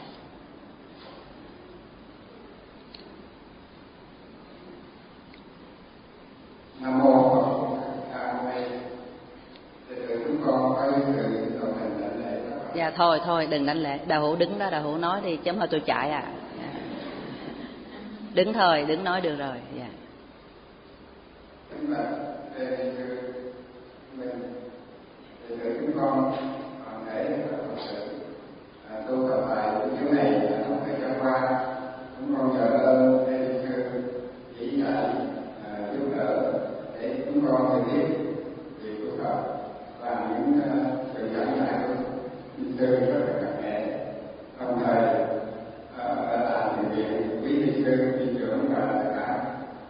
Nam mô A Di Đà. Chúng con phải tự đồng hành đảnh lễ. Dạ thôi thôi đừng đảnh lễ, đạo hữu đứng đó, đạo hữu nói đi chứ không thôi tôi chạy à. Dạ. Đứng thôi, đứng nói được rồi. Dạ. Kính bạch Thầy mình, Thầy tử chúng con toàn thể Phật sự tu tập bài kiểu này trong thời gian qua, chúng con nhờ ơn Thầy sư chỉ dạy giúp đỡ để chúng con thực hiện việc tu tập và những sự giảng dạy của Ni sư rất là cặn kẽ, đồng thời đã tạo điều kiện quý Ni sư, Ni trưởng và tất cả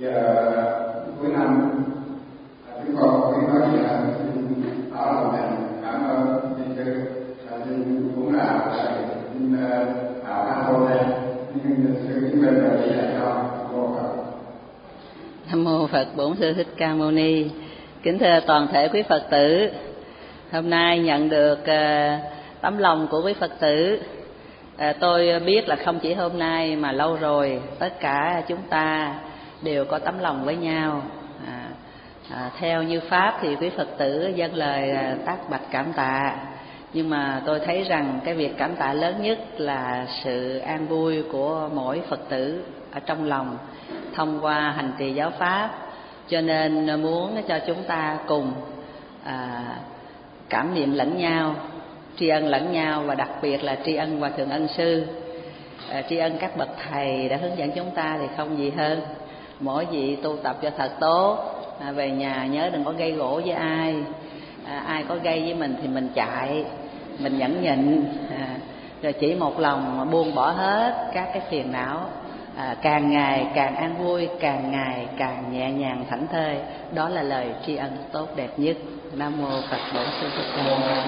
giờ cuối năm chúng con có nói gì là xin tỏ lòng thành cảm ơn thiên sư, xin cũng là xin tạo các cô này nhưng sự chứng minh là gì là cho cô Phật. Nam mô Phật Bổn Sư Thích Ca Mâu Ni. Kính thưa toàn thể quý Phật tử, hôm nay nhận được uh, tấm lòng của quý Phật tử. uh, tôi biết là không chỉ hôm nay mà lâu rồi tất cả chúng ta đều có tấm lòng với nhau. à, à, theo như pháp thì quý Phật tử dâng lời uh, tác bạch cảm tạ, nhưng mà tôi thấy rằng cái việc cảm tạ lớn nhất là sự an vui của mỗi Phật tử ở trong lòng thông qua hành trì giáo pháp. Cho nên muốn cho chúng ta cùng à, cảm niệm lẫn nhau, tri ân lẫn nhau, và đặc biệt là tri ân Hòa Thượng Ân Sư, à, tri ân các bậc thầy đã hướng dẫn chúng ta thì không gì hơn. Mỗi vị tu tập cho thật tốt, à, về nhà nhớ đừng có gây gỗ với ai, à, ai có gây với mình thì mình chạy, mình nhẫn nhịn, à, rồi chỉ một lòng buông bỏ hết các cái phiền não. À, càng ngày càng an vui, càng ngày càng nhẹ nhàng thảnh thơi. Đó là lời tri ân tốt đẹp nhất. Nam mô Phật Bổn Sư Thích Ca Mâu Ni.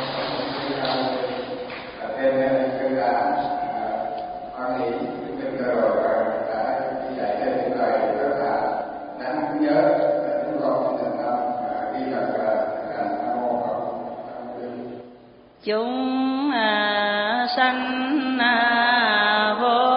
Theo sư đã quan nghĩ trên cơ rồi đã dạy cho những lời rất là đáng nhớ, chúng con thành tâm ghi nhận là Nam mô Phật. Chúng sanh vô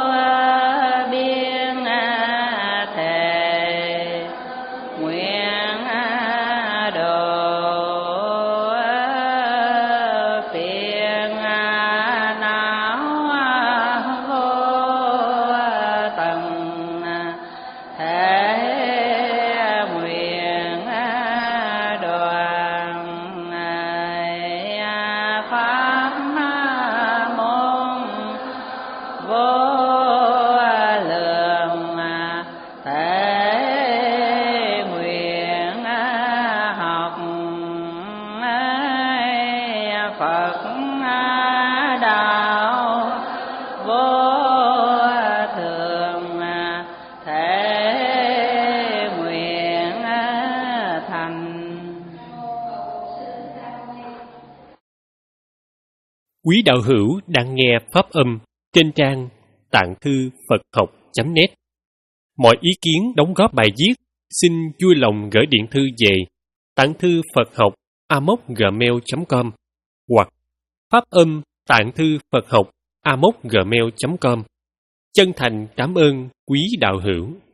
Quý đạo hữu đang nghe pháp âm trên trang tạng thư Phật học chấm net. Mọi ý kiến đóng góp bài viết xin vui lòng gửi điện thư về tạng thư Phật học a m o c gmail chấm com hoặc pháp âm tạng thư Phật học a m o c gmail chấm com. Chân thành cảm ơn quý đạo hữu.